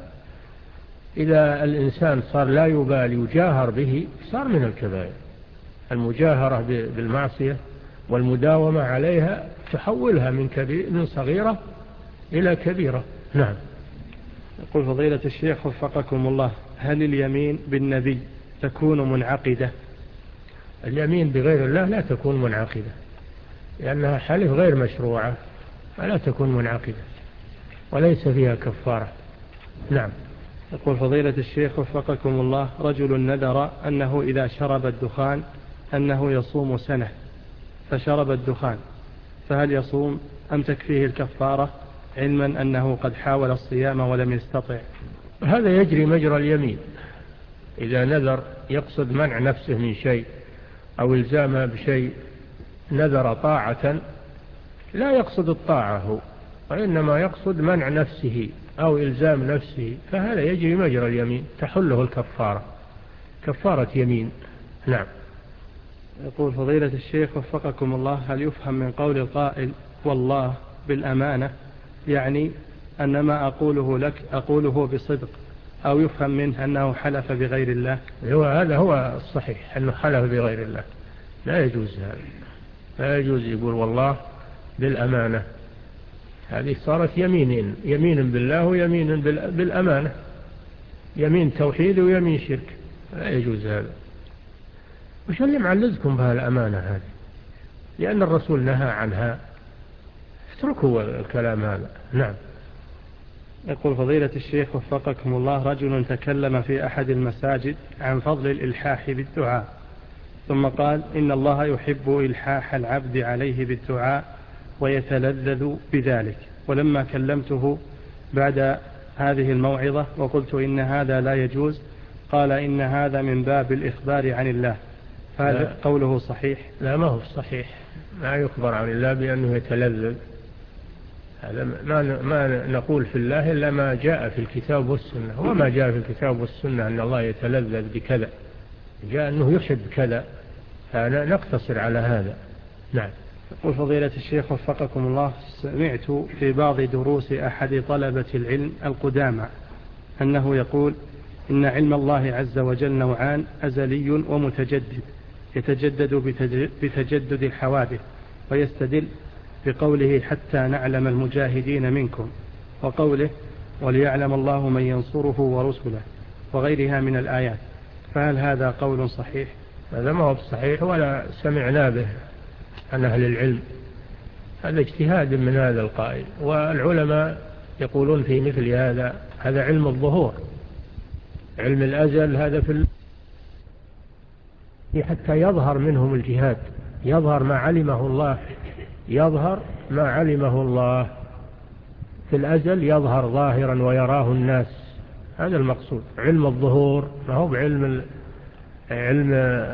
إذا الإنسان صار لا يبالي وجاهر به صار من الكبائر. المجاهرة بالمعصية والمداومة عليها تحولها من كبير من صغيرة إلى كبيرة. نعم. يقول فضيلة الشيخ وفقكم الله، هل اليمين بالنبي تكون منعقدة؟ اليمين بغير الله لا تكون منعقدة، لأنها حلف غير مشروعة فلا تكون منعقدة وليس فيها كفارة. نعم. يقول فضيلة الشيخ وفقكم الله، رجل نذر أنه إذا شرب الدخان أنه يصوم سنة فشرب الدخان، فهل يصوم أم تكفيه الكفارة علما أنه قد حاول الصيام ولم يستطع؟ هذا يجري مجرى اليمين. إذا نذر يقصد منع نفسه من شيء أو إلزامه بشيء، نذر طاعة لا يقصد الطاعة هو، وإنما يقصد منع نفسه أو إلزام نفسه، فهذا يجري مجرى اليمين تحله الكفارة، كفارة يمين. نعم. يقول فضيلة الشيخ وفقكم الله، هل يفهم من قول القائل والله بالأمانة يعني أن ما أقوله لك أقوله بصدق، أو يفهم منه أنه حلف بغير الله؟ هو هذا هو الصحيح، أنه حلف بغير الله، لا يجوز هذا، لا يجوز يقول والله بالأمانة، هذه صارت يمينين، يمين بالله ويمين بالأمانة، يمين توحيد ويمين شرك، لا يجوز هذا. وش اللي معلزكم بها الأمانة هذه؟ لأن الرسول نهى عنها، اتركوا الكلام هذا. نعم. يقول فضيلة الشيخ وفقكم الله، رجل تكلم في أحد المساجد عن فضل الإلحاح بالدعاء، ثم قال إن الله يحب إلحاح العبد عليه بالدعاء ويتلذذ بذلك، ولما كلمته بعد هذه الموعظة وقلت إن هذا لا يجوز قال إن هذا من باب الإخبار عن الله، فهل قوله صحيح؟ لا، ما هو صحيح، ما يخبر عن الله بأنه يتلذذ. هذا ما ما نقول في الله إلا ما جاء في الكتاب والسنة، وما جاء في الكتاب والسنة أن الله يتلذذ بكذا، جاء أنه يحب كذا، فنقتصر على هذا. نعم. يقول فضيلة الشيخ وفقكم الله، سمعت في بعض دروس أحد طلبة العلم القدامى أنه يقول إن علم الله عز وجل نوعان، أزلي ومتجدد، يتجدد بتجدد الحوادث، ويستدل بقوله حتى نعلم المجاهدين منكم، وقوله وليعلم الله من ينصره ورسله، وغيرها من الآيات، فهل هذا قول صحيح؟ هذا ما هو صحيح ولا سمعنا به عن أهل العلم، هذا اجتهاد من هذا القائل، والعلماء يقولون في مثل هذا هذا علم الظهور، علم الأزل هذا في حتى يظهر منهم الجهاد، يظهر ما علمه الله، يظهر ما علمه الله في الأزل، يظهر ظاهرا ويراه الناس، هذا المقصود، علم الظهور، ما هو بعلم علم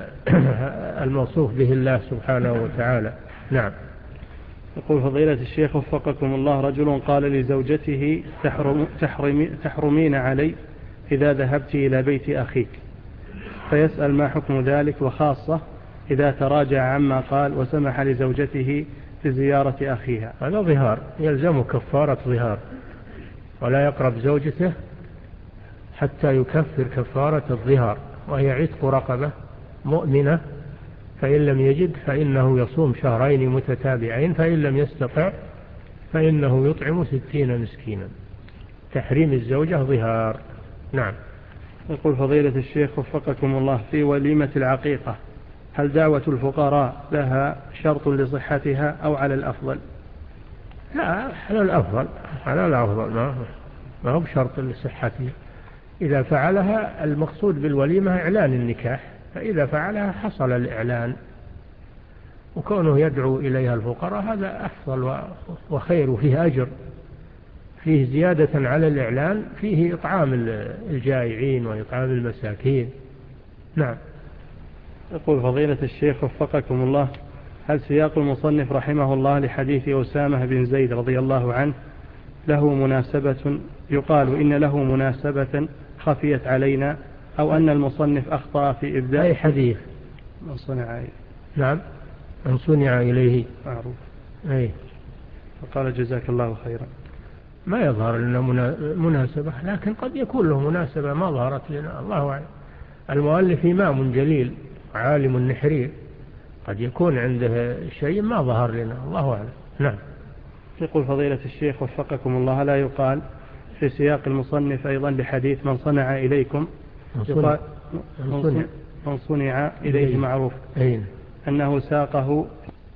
الموصوف به الله سبحانه وتعالى. نعم. يقول فضيلة الشيخ وفقكم الله، رجل قال لزوجته تحرم تحرمي تحرمين علي إذا ذهبت إلى بيت أخيك، فيسأل ما حكم ذلك، وخاصة إذا تراجع عما قال وسمح لزوجته في زيارة أخيها. هذا ظهار، يلزم كفارة ظهار، ولا يقرب زوجته حتى يكفر كفارة الظهار، وهي عتق رقبة مؤمنة، فإن لم يجد فإنه يصوم شهرين متتابعين، فإن لم يستطع فإنه يطعم ستين مسكينا. تحريم الزوجة ظهار. نعم. يقول فضيلة الشيخ وفقكم الله، في وليمة العقيقة هل دعوة الفقراء لها شرط لصحتها أو على الأفضل؟ لا، على الأفضل، على الأفضل، ما ما هو بشرط لصحتها. إذا فعلها، المقصود بالوليمة إعلان النكاح، فإذا فعلها حصل الإعلان، وكونه يدعو إليها الفقراء هذا أفضل وخير، وفيه أجر، فيه زيادة على الإعلان، فيه إطعام الجائعين وإطعام المساكين. نعم. يقول فضيلة الشيخ وفقكم الله، هل سياق المصنف رحمه الله لحديث أسامة بن زيد رضي الله عنه له مناسبة، يقال إن له مناسبة خفيت علينا، أو أن المصنف أخطأ في إبداء أي حديث؟ من صنع إليه. نعم، من صنع إليه معروف. أي. فقال جزاك الله خيرا. ما يظهر لنا مناسبة، لكن قد يكون له مناسبة ما ظهرت لنا، الله أعلم. المؤلف إمام جليل عالم نحرير، قد يكون عنده شيء ما ظهر لنا، الله أعلم. نعم. يقول فضيلة الشيخ وفقكم الله، لا يقال في سياق المصنف أيضا لحديث من صنع إليكم، يقال من صنع, من صنع إليه معروف، أنه ساقه،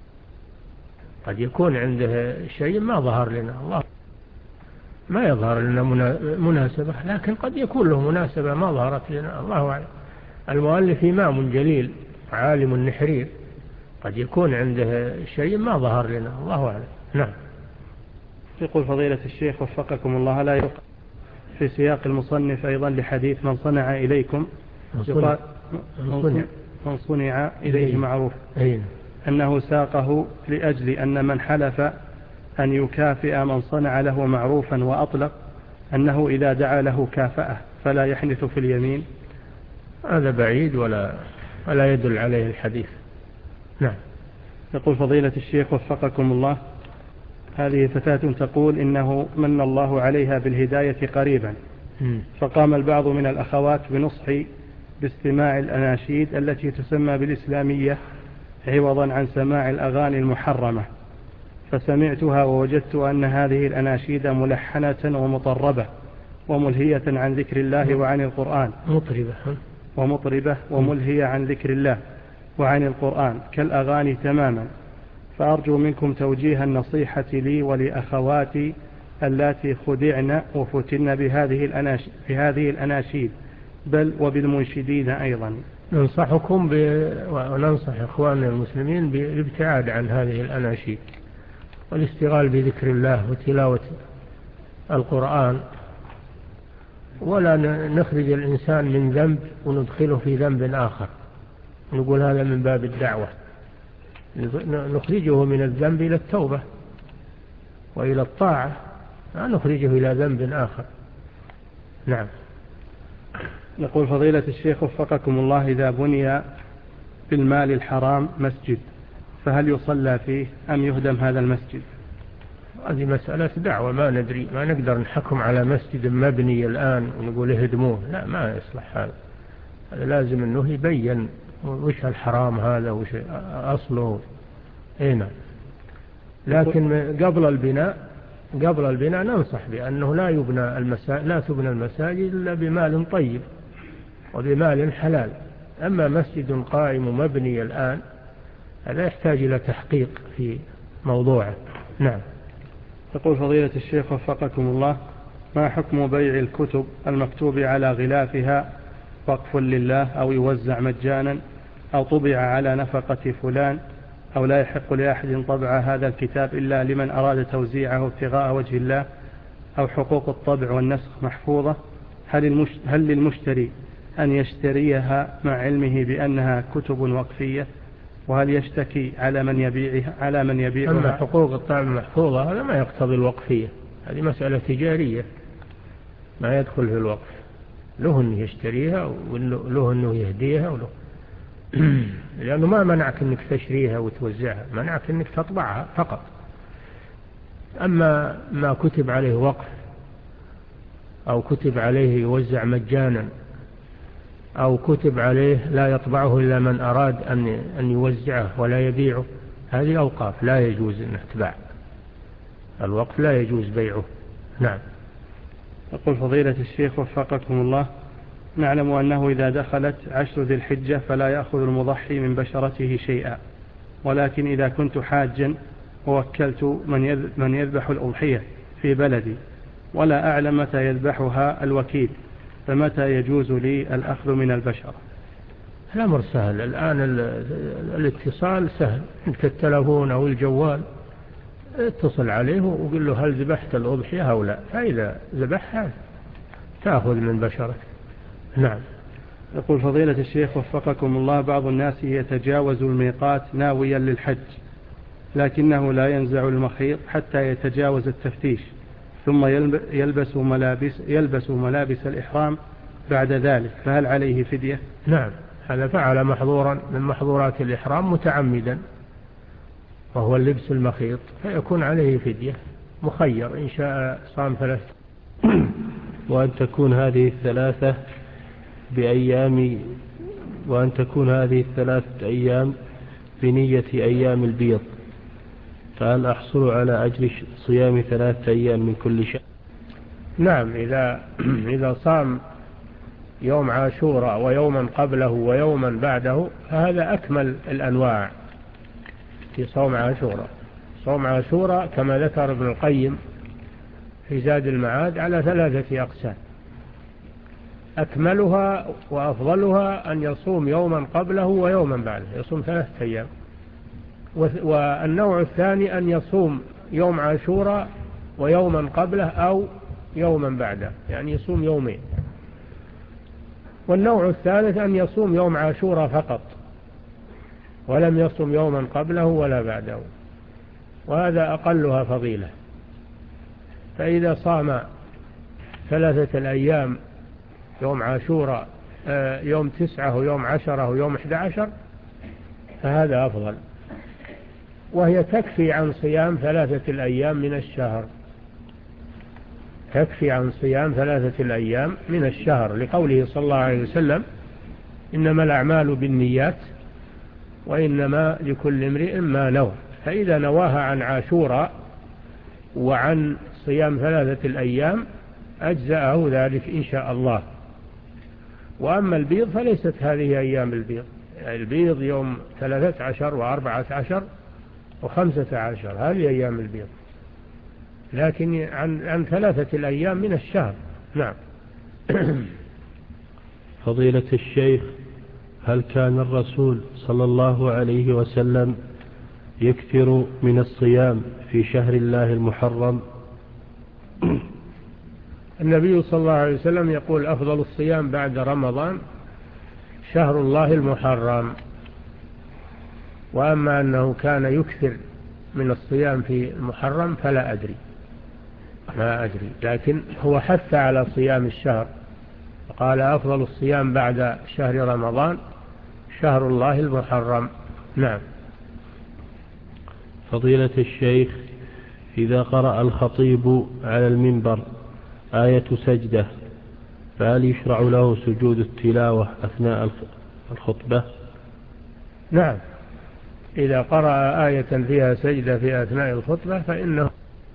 قد يكون عنده شيء ما ظهر لنا، الله ما يظهر لنا مناسبة، لكن قد يكون له مناسبة ما ظهرت لنا، الله أعلم. المؤلف إمام جليل عالم نحرير، قد يكون عنده شيء ما ظهر لنا، الله أعلم. نعم. يقول فضيلة الشيخ وفقكم الله، لا يقال في سياق المصنف أيضا لحديث من صنع إليكم، يقال من صنع, من صنع إليه معروف، أنه ساقه لأجل أن من حلف أن يكافئ من صنع له معروفا وأطلق أنه إذا دعا له كافأه فلا يحنث في اليمين. هذا بعيد ولا ولا يدل عليه الحديث. نعم. يقول فضيلة الشيخ وفقكم الله، هذه فتاة تقول إنه من الله عليها بالهداية قريبا، فقام البعض من الأخوات بنصحي باستماع الأناشيد التي تسمى بالإسلامية عوضا عن سماع الأغاني المحرمة، فسمعتها ووجدت أن هذه الأناشيد ملحنة ومطربة وملهية عن ذكر الله وعن القرآن، مطربة ومطربة وملهية عن ذكر الله وعن القرآن كالأغاني تماما، فأرجو منكم توجيه النصيحة لي ولأخواتي اللاتي خدعن وفتن بهذه الأناشيد, بهذه الأناشيد بل وبالمنشدين أيضا. ننصحكم ب... وننصح إخواننا المسلمين بالابتعاد عن هذه الأناشيد والاشتغال بذكر الله وتلاوة القرآن، ولا نخرج الإنسان من ذنب وندخله في ذنب آخر، نقول هذا من باب الدعوة، نخرجه من الذنب إلى التوبة وإلى الطاعة، لا نخرجه إلى ذنب آخر. نعم. يقول فضيلة الشيخ وفقكم الله، إذا بني بالمال الحرام مسجد فهل يصلى فيه أم يهدم هذا المسجد؟ هذه مسألة دعوة، ما ندري، ما نقدر نحكم على مسجد مبني الآن ونقول اهدموه، لا ما يصلح هذا. هذا لازم أنه يبين وش الحرام هذا وش أصله. هنا لكن قبل البناء قبل البناء ننصح بأنه لا يبنى المساجد لا تبنى المساجد إلا بمال طيب وبمال حلال. أما مسجد قائم ومبني الآن هذا يحتاج إلى تحقيق في موضوعه. نعم. يقول فضيلة الشيخ وفقكم الله، ما حكم بيع الكتب المكتوب على غلافها وقف لله أو يوزع مجانا أو طبع على نفقة فلان أو لا يحق لأحد طبع هذا الكتاب إلا لمن أراد توزيعه ابتغاء وجه الله، أو حقوق الطبع والنسخ محفوظة؟ هل, هل للمشتري أن يشتريها مع علمه بأنها كتب وقفية؟ وهل يشتكي على من يبيعها على من يبيعها؟ أما حقوق الطبع المحفوظة هذا ما يقتضي الوقفية، هذه مسألة تجارية ما يدخل في الوقف، له أنه يشتريها وله أنه يهديها وله لأنه ما منعك أنك تشتريها وتوزعها، منعك أنك تطبعها فقط. أما ما كتب عليه وقف أو كتب عليه يوزع مجانا أو كتب عليه لا يطبعه إلا من أراد أن أن يوزعه ولا يبيعه، هذه أوقاف لا يجوز أن تباع، الوقف لا يجوز بيعه. نعم. يقول فضيلة الشيخ وفقكم الله، نعلم أنه إذا دخلت عشر ذي الحجة فلا يأخذ المضحي من بشرته شيئا، ولكن إذا كنت حاجا ووكلت من يذبح الأضحية في بلدي ولا أعلم متى يذبحها الوكيل، فمتى يجوز لي الأخذ من البشرة؟ الأمر سهل الآن، الاتصال سهل، انت التلفون أو الجوال اتصل عليه وقل له هل ذبحت الأضحية أو لا، فإذا ذبحها تأخذ من بشرته. نعم. يقول فضيلة الشيخ وفقكم الله، بعض الناس يتجاوز الميقات ناويا للحج لكنه لا ينزع المخيط حتى يتجاوز التفتيش، ثم يلبس ملابس, يلبس ملابس الإحرام بعد ذلك، فهل عليه فدية؟ نعم، هذا فعل محظورا من محظورات الإحرام متعمدا وهو اللبس المخيط، فيكون عليه فدية، مخير إن شاء صام ثلاثة. وأن تكون هذه الثلاثة بأيام وأن تكون هذه الثلاثة أيام بنية أيام البيض، فهل أحصل على أجر صيام ثلاثة أيام من كل شهر؟ نعم، إذا إذا صام يوم عاشوراء ويوما قبله ويوما بعده فهذا أكمل الأنواع في صوم عاشوراء. صوم عاشوراء كما ذكر ابن القيم في زاد المعاد على ثلاثة أقسام، أكملها وأفضلها أن يصوم يوما قبله ويوما بعده، يصوم ثلاثة أيام. والنوع الثاني أن يصوم يوم عاشوراء ويوما قبله أو يوما بعده، يعني يصوم يومين. والنوع الثالث أن يصوم يوم عاشوراء فقط ولم يصوم يوما قبله ولا بعده، وهذا أقلها فضيلة. فإذا صام ثلاثة الأيام يوم عاشوراء يوم تسعة ويوم عشرة ويوم احدى عشر فهذا أفضل، وهي تكفي عن صيام ثلاثة الأيام من الشهر، تكفي عن صيام ثلاثة الأيام من الشهر، لقوله صلى الله عليه وسلم إنما الأعمال بالنيات وإنما لكل امرئ ما نوى. فإذا نواها عن عاشوراء وعن صيام ثلاثة الأيام أجزأه ذلك إن شاء الله. وأما البيض فليست هذه أيام البيض، البيض يوم ثلاثة عشر وأربعة عشر وخمسة عشر، هذه أيام البيض، لكن عن, عن ثلاثة الأيام من الشهر. نعم. فضيلة الشيخ، هل كان الرسول صلى الله عليه وسلم يكثر من الصيام في شهر الله المحرم؟ النبي صلى الله عليه وسلم يقول أفضل الصيام بعد رمضان شهر الله المحرم. وأما أنه كان يكثر من الصيام في المحرم فلا أدري ما أدري، لكن هو حث على صيام الشهر، قال أفضل الصيام بعد شهر رمضان شهر الله المحرم. نعم. فضيلة الشيخ، إذا قرأ الخطيب على المنبر آية سجدة فهل يشرع له سجود التلاوة أثناء الخطبة؟ نعم، إذا قرأ آية فيها سجدة في أثناء الخطبة فإنه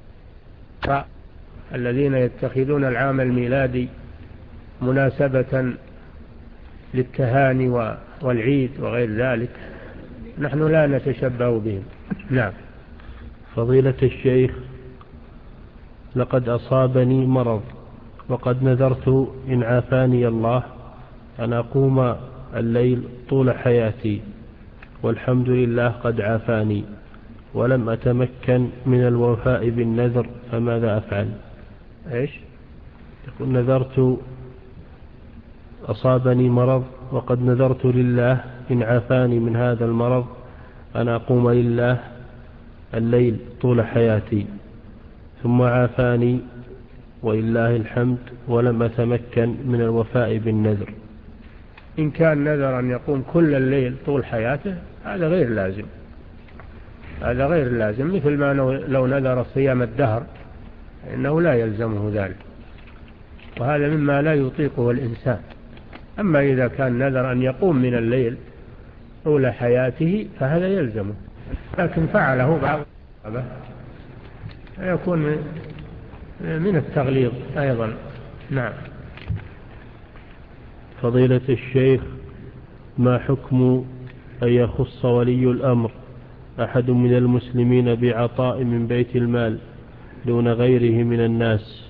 الذين يتخذون العام الميلادي مناسبة للتهاني والعيد وغير ذلك نحن لا نتشبه بهم. نعم. فضيلة الشيخ، لقد أصابني مرض وقد نذرت إن عافاني الله أن أقوم الليل طول حياتي، والحمد لله قد عافاني، ولم أتمكن من الوفاء بالنذر، فماذا أفعل؟ إيش؟ يقول نذرت أصابني مرض وقد نذرت لله إن عافاني من هذا المرض أن أقوم لله الليل طول حياتي، ثم عافاني ولله الحمد، ولم أتمكن من الوفاء بالنذر. إن كان نذر أن يقوم كل الليل طول حياته هذا غير لازم، هذا غير لازم، مثل ما لو نذر صيام الدهر إنه لا يلزمه ذلك، وهذا مما لا يطيقه الإنسان. أما إذا كان نذر أن يقوم من الليل طول حياته فهذا يلزمه، لكن فعله بعض الصحابة يكون من التغليظ أيضا. نعم. فضيلة الشيخ، ما حكم أن يخص ولي الأمر أحد من المسلمين بعطاء من بيت المال دون غيره من الناس؟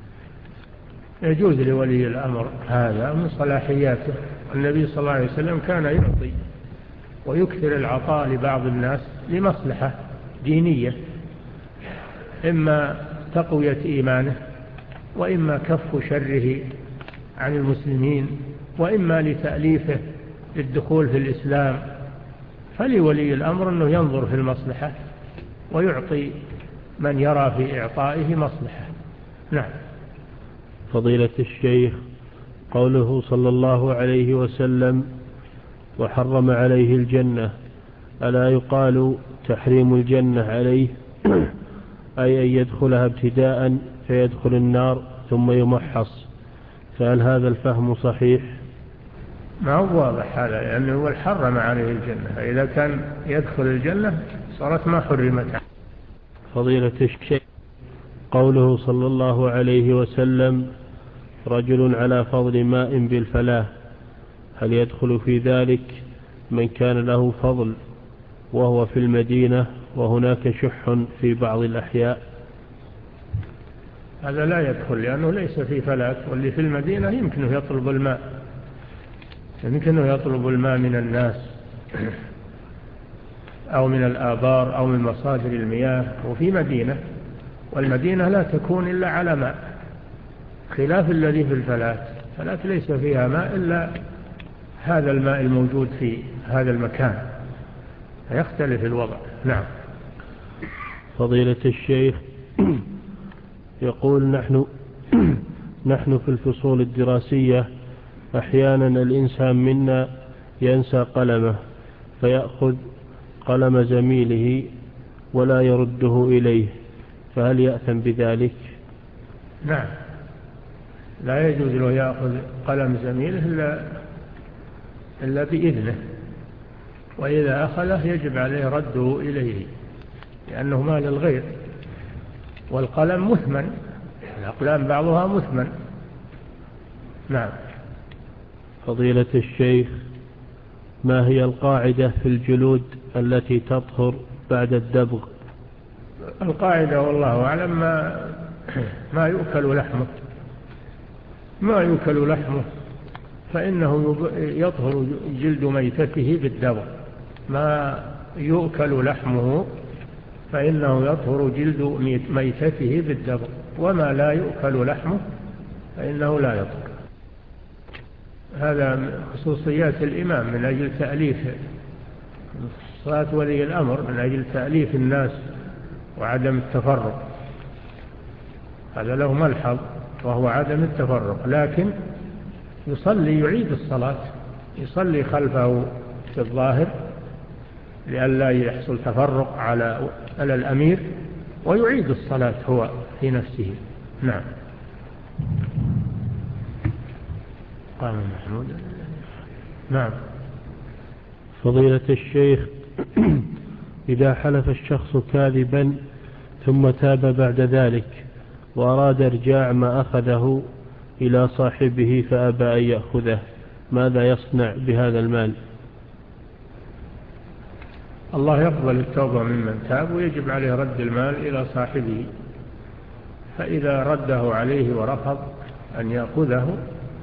يجوز لولي الأمر هذا من صلاحياته. النبي صلى الله عليه وسلم كان يعطي ويكثر العطاء لبعض الناس لمصلحة دينية، إما تقوية إيمانه، وإما كف شره عن المسلمين، وإما لتأليفه للدخول في الإسلام. فلولي الأمر أنه ينظر في المصلحة ويعطي من يرى في إعطائه مصلحة. نعم. فضيلة الشيخ، قوله صلى الله عليه وسلم وحرم عليه الجنة، ألا يقال تحريم الجنة عليه أي أن يدخلها ابتداء فيدخل النار ثم يمحص، فهل هذا الفهم صحيح؟ ما هو واضح هذا، لأنه هو حرم عليه الجنة، فإذا كان يدخل الجنة صارت ما حرمت. فضيلة الشيخ، قوله صلى الله عليه وسلم رجل على فضل ماء بالفلاة، هل يدخل في ذلك من كان له فضل وهو في المدينة وهناك شح في بعض الأحياء؟ هذا لا يدخل، لأنه ليس في فلاة، واللي في المدينة يمكنه يطلب الماء، يمكنه يطلب الماء من الناس أو من الآبار أو من مصادر المياه، وفي مدينة، والمدينة لا تكون إلا على ماء، خلاف الذي في الفلاة. الفلاة ليس فيها ماء إلا هذا الماء الموجود في هذا المكان، فيختلف الوضع. نعم. فضيلة الشيخ، يقول نحن نحن في الفصول الدراسية أحيانا الإنسان منا ينسى قلمه فيأخذ قلم زميله ولا يرده إليه، فهل يأثم بذلك؟ نعم، لا يجوز له يأخذ قلم زميله إلا, إلا بإذنه، وإذا أخذه يجب عليه رده إليه لأنه مال الغير، والقلم مثمن، الأقلام بعضها مثمن. نعم. فضيلة الشيخ، ما هي القاعدة في الجلود التي تطهر بعد الدبغ؟ القاعدة والله أعلم ما, ما يؤكل لحمه ما يؤكل لحمه فإنه يطهر جلد ميتته بالدبغ، ما يؤكل لحمه فإنه يطهر جلد ميتته بالدبغ، وما لا يؤكل لحمه فإنه لا يضر. هذا من خصوصيات الإمام من أجل تأليف صلاة ولي الأمر، من أجل تأليف الناس وعدم التفرق. هذا له ملحظ وهو عدم التفرق، لكن يصلي يعيد الصلاة، يصلي خلفه في الظاهر لئلا يحصل تفرق على على الأمير، ويعيد الصلاة هو في نفسه. نعم. قام محمود. نعم. فضيلة الشيخ، إذا حلف الشخص كاذبا ثم تاب بعد ذلك وأراد إرجاع ما أخذه إلى صاحبه فأبى أن يأخذه، ماذا يصنع بهذا المال؟ الله يقبل التوبة ممن تاب، ويجب عليه رد المال إلى صاحبه. فإذا رده عليه ورفض أن يأخذه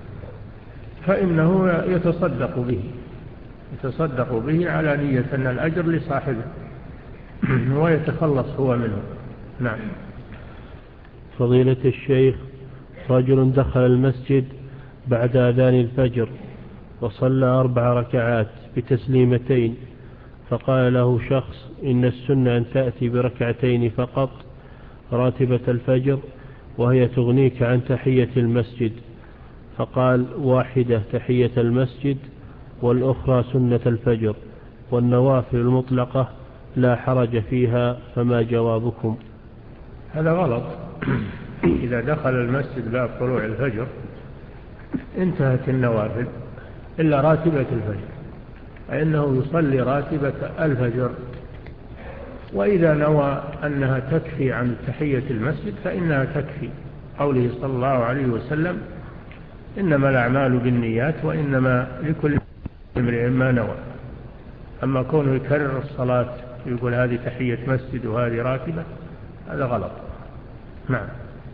فإنه يتصدق به يتصدق به على نية أن الأجر لصاحبه ويتخلص هو منه. نعم. فضيلة الشيخ، رجل دخل المسجد بعد أذان الفجر وصلى أربع ركعات بتسليمتين، فقال له شخص إن السنة أن تأتي بركعتين فقط راتبة الفجر وهي تغنيك عن تحية المسجد، فقال واحدة تحية المسجد والأخرى سنة الفجر، والنوافل المطلقة لا حرج فيها، فما جوابكم؟ هذا غلط. إذا دخل المسجد بعد طلوع الفجر انتهت النوافل إلا راتبة الفجر، فإنه يصلي راتبة الفجر. وإذا نوى أنها تكفي عن تحية المسجد فإنها تكفي، قوله صلى الله عليه وسلم إنما الأعمال بالنيات وإنما لكل امرئ ما نوى. أما كونه يكرر الصلاة يقول هذه تحية مسجد وهذه راتبة، هذا غلط. نعم.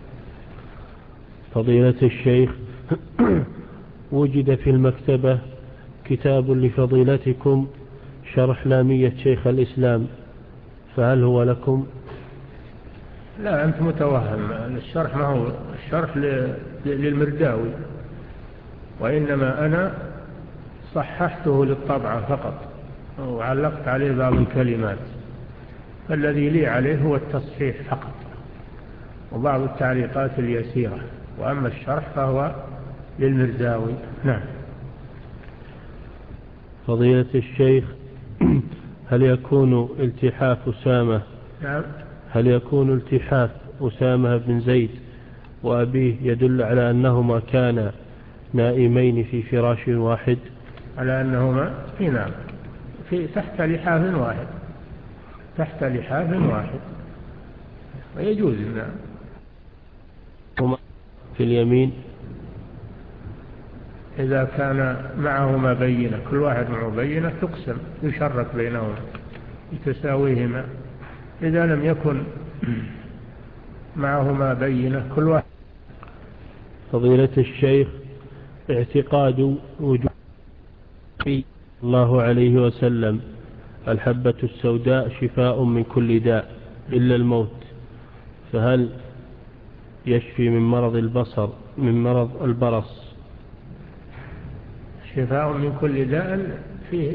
فضيلة الشيخ، وجد في المكتبة كتاب لفضيلتكم شرح لامية شيخ الإسلام، فهل هو لكم؟ لا، أنت متوهم. الشرح ما هو الشرح للمرداوي، وإنما أنا صححته للطبعة فقط وعلقت عليه بعض الكلمات، فالذي لي عليه هو التصحيح فقط وبعض التعليقات اليسيرة، وأما الشرح فهو للمرداوي. نعم. فضيلة الشيخ، هل يكون التحاف أسامة نعم. هل يكون التحاف أسامة بن زيد وأبيه يدل على أنهما كانا نائمين في فراش واحد؟ على أنهما في نعم في تحت لحاف واحد تحت لحاف واحد ويجوز النعم. هما في اليمين إذا كان معهما بينة، كل واحد معه بينة تقسم، يشرك بينهما لتساويهما. إذا لم يكن معهما بينة كل واحد. فضيلة الشيخ، اعتقاد وجود الله عليه وسلم الحبة السوداء شفاء من كل داء إلا الموت، فهل يشفي من مرض البصر من مرض البرص؟ شفاء من كل داء فيه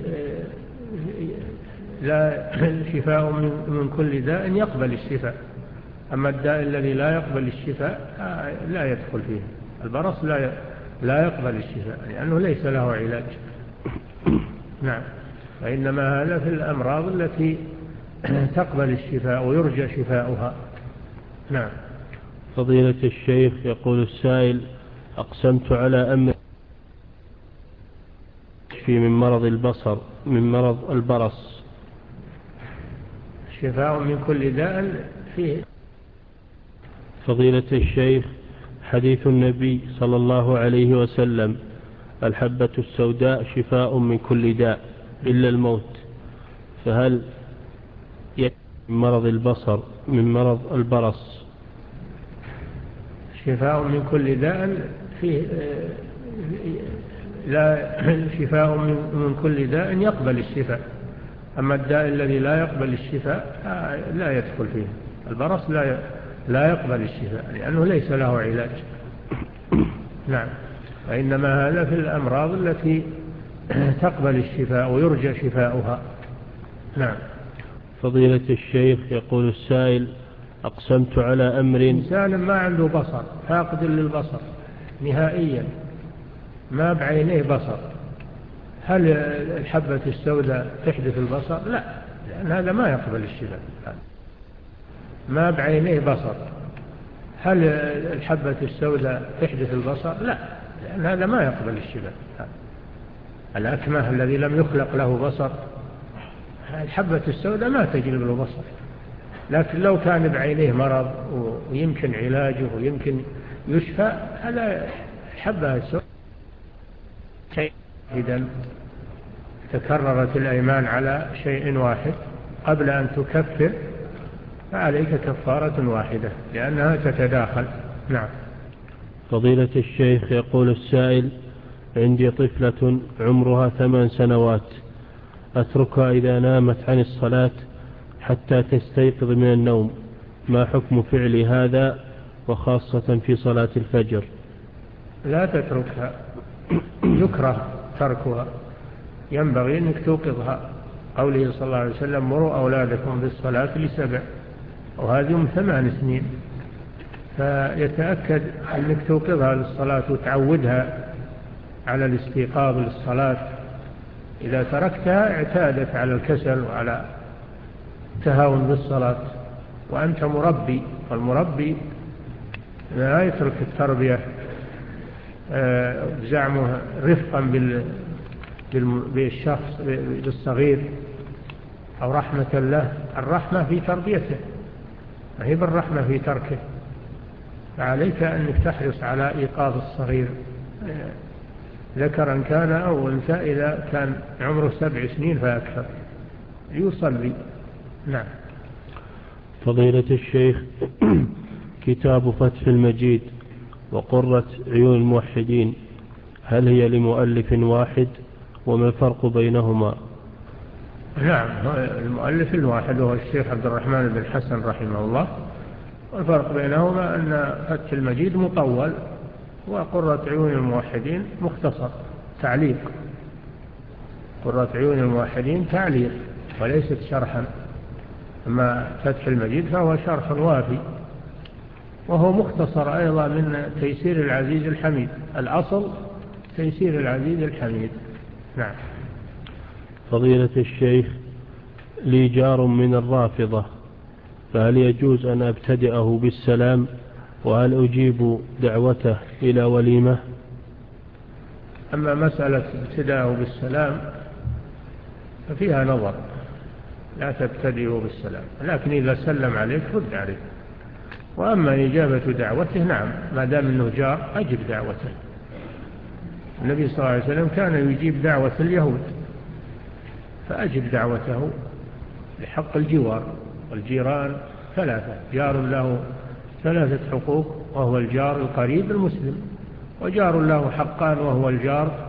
لا شفاء من كل داء يقبل الشفاء، أما الداء الذي لا يقبل الشفاء لا يدخل فيه. البرص لا لا يقبل الشفاء لأنه ليس له علاج. نعم. وإنما هذا في الأمراض التي تقبل الشفاء ويرجى شفاؤها. نعم. فضيلة الشيخ، يقول السائل: أقسمت على أمر يشفي من مرض البصر من مرض البرص. شفاء من كل داء فيه. فضيلة الشيخ، حديث النبي صلى الله عليه وسلم الحبة السوداء شفاء من كل داء إلا الموت، فهل يشفي من مرض البصر من مرض البرص؟ شفاء من كل داء فيه لا شفاء من كل داء يقبل الشفاء، أما الداء الذي لا يقبل الشفاء لا يدخل فيه. البرص لا لا يقبل الشفاء لأنه ليس له علاج. نعم. وإنما هذا في الأمراض التي تقبل الشفاء ويرجى شفاؤها. نعم. فضيلة الشيخ، يقول السائل: أقسمت على أمر. إنسان ما عنده بصر، فاقد للبصر نهائيا، ما بعينيه بصر، هل الحبة السوداء تحدث البصر؟ لا، لأن هذا ما يقبل الشفاء. ما بعينيه بصر، هل الحبة السوداء تحدث البصر؟ لا، لأن هذا ما يقبل الشفاء. الأكمه الذي لم يخلق له بصر، الحبة السوداء ما تجلب له بصر. لكن لو كان بعينيه مرض ويمكن علاجه ويمكن يشفى، هذا الحبة السوداء. إذن تكررت الأيمان على شيء واحد قبل أن تكفر، فعليك كفارة واحدة لأنها تتداخل. نعم. فضيلة الشيخ، يقول السائل: عندي طفلة عمرها ثمان سنوات، أتركها إذا نامت عن الصلاة حتى تستيقظ من النوم، ما حكم فعلي هذا وخاصة في صلاة الفجر؟ لا تتركها، يكره تركها، ينبغي أنك توقظها. قوله صلى الله عليه وسلم: مروا أولادكم بالصلاة لسبع، وهذه من ثمان سنين، فيتأكد أنك توقظها للصلاة وتعودها على الاستيقاظ للصلاة. إذا تركتها اعتادت على الكسل وعلى التهاون بالصلاة، وأنت مربي، والمربي لا يترك التربية زعمه رفقا بالشخص بالصغير أو رحمة له. الرحمة في تربيته، ما هي بالرحمة في تركه. فعليك أنك تحرص على إيقاظ الصغير، ذكرا كان أو أنثى، إذا كان عمره سبع سنين فأكثر يصلي. نعم. فضيلة الشيخ، كتاب فتح المجيد وقرة عيون الموحدين، هل هي لمؤلف واحد، وما الفرق بينهما؟ نعم، المؤلف الواحد هو الشيخ عبد الرحمن بن حسن رحمه الله، والفرق بينهما أن فتح المجيد مطول وقرة عيون الموحدين مختصر تعليق. قرة عيون الموحدين تعليق وليست شرحا، أما فتح المجيد فهو شرح وافي، وهو مختصر أيضا من تيسير العزيز الحميد. الأصل تيسير العزيز الحميد. نعم. فضيلة الشيخ، لي جار من الرافضة، فهل يجوز أن أبتدئه بالسلام، وهل أجيب دعوته إلى وليمة؟ أما مسألة ابتداءه بالسلام ففيها نظر، لا تبتدئه بالسلام، لكن إذا سلم عليك رد عليه. وأما إجابة دعوته، نعم، ما دام أنه جار أجب دعوته. النبي صلى الله عليه وسلم كان يجيب دعوة اليهود، فأجب دعوته لحق الجوار. والجيران ثلاثة، جار له ثلاثة حقوق، وهو الجار القريب المسلم، وجار له حقان، وهو الجار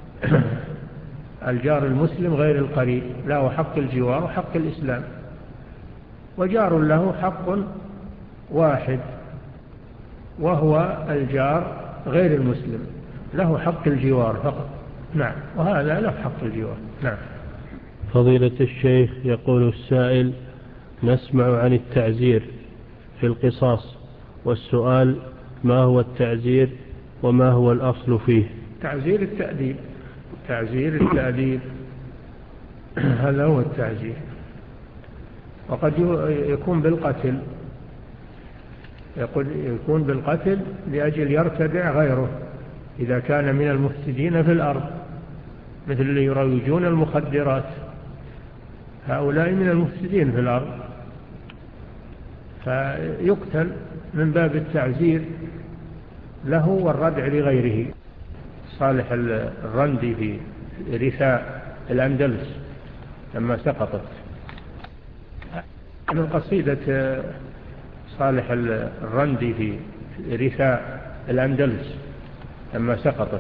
الجار المسلم غير القريب، له حق الجوار وحق الإسلام، وجار له حق واحد وهو الجار غير المسلم، له حق الجوار فقط. نعم، وهذا له حق الجوار. نعم. فضيلة الشيخ، يقول السائل: نسمع عن التعزير في القصاص، والسؤال: ما هو التعزير وما هو الأصل فيه؟ تعزير التأديب، تعزير التأديب هذا هو التعزير. وقد يكون بالقتل، يكون بالقتل لأجل يرتدع غيره إذا كان من المفسدين في الأرض، مثل اللي يروجون المخدرات، هؤلاء من المفسدين في الأرض، فيقتل من باب التعزير له والردع لغيره. صالح الرندي في رثاء الأندلس لما سقطت، من قصيدة صالح الرندي في رثاء الأندلس لما سقطت،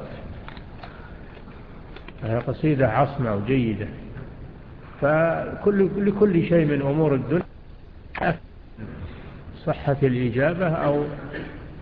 هي قصيدة عصمة وجيدة. فكل لكل شيء من أمور الدنيا صحة الإجابة أو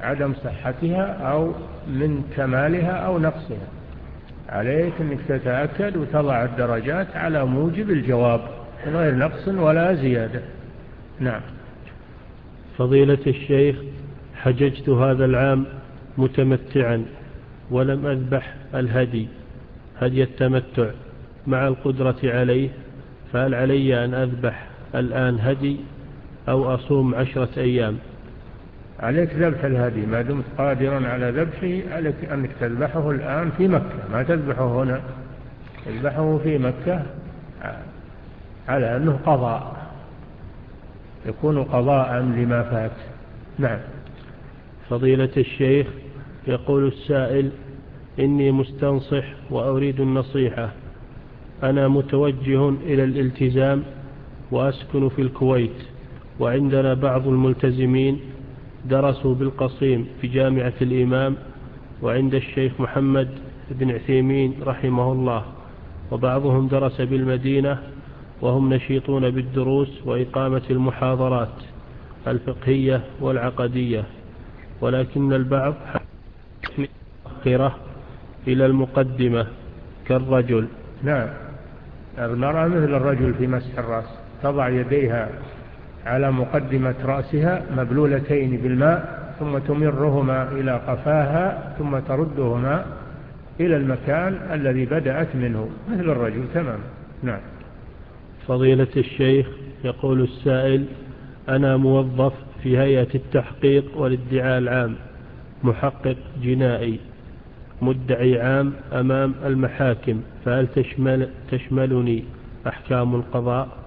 عدم صحتها أو من كمالها أو نقصها. عليك أنك تتأكد وتضع الدرجات على موجب الجواب من غير نقص ولا زيادة. نعم. فضيلة الشيخ، حججت هذا العام متمتعا ولم أذبح الهدي هدي التمتع مع القدرة عليه، فهل علي أن أذبح الآن هدي أو أصوم عشرة أيام؟ عليك ذبح الهدي ما دمت قادرا على ذبحه، عليك أنك تذبحه الآن في مكة، ما تذبحه هنا، تذبحه في مكة على أنه قضاء، يكون قضاء لما فات. نعم. فضيلة الشيخ، يقول السائل: إني مستنصح وأريد النصيحة. أنا متوجه إلى الالتزام وأسكن في الكويت، وعندنا بعض الملتزمين درسوا بالقصيم في جامعة الإمام وعند الشيخ محمد بن عثيمين رحمه الله، وبعضهم درس بالمدينة وهم نشيطون بالدروس وإقامة المحاضرات الفقهية والعقدية، ولكن البعض مؤخرة إلى المقدمة كالرجل. نعم، المرأة مثل الرجل في مسح الرأس، تضع يديها على مقدمة رأسها مبلولتين بالماء ثم تمرهما إلى قفاها ثم تردهما إلى المكان الذي بدأت منه مثل الرجل تمام. نعم. فضيلة الشيخ، يقول السائل: أنا موظف في هيئة التحقيق والادعاء العام، محقق جنائي مدعي عام أمام المحاكم، فهل تشمل تشملني أحكام القضاء؟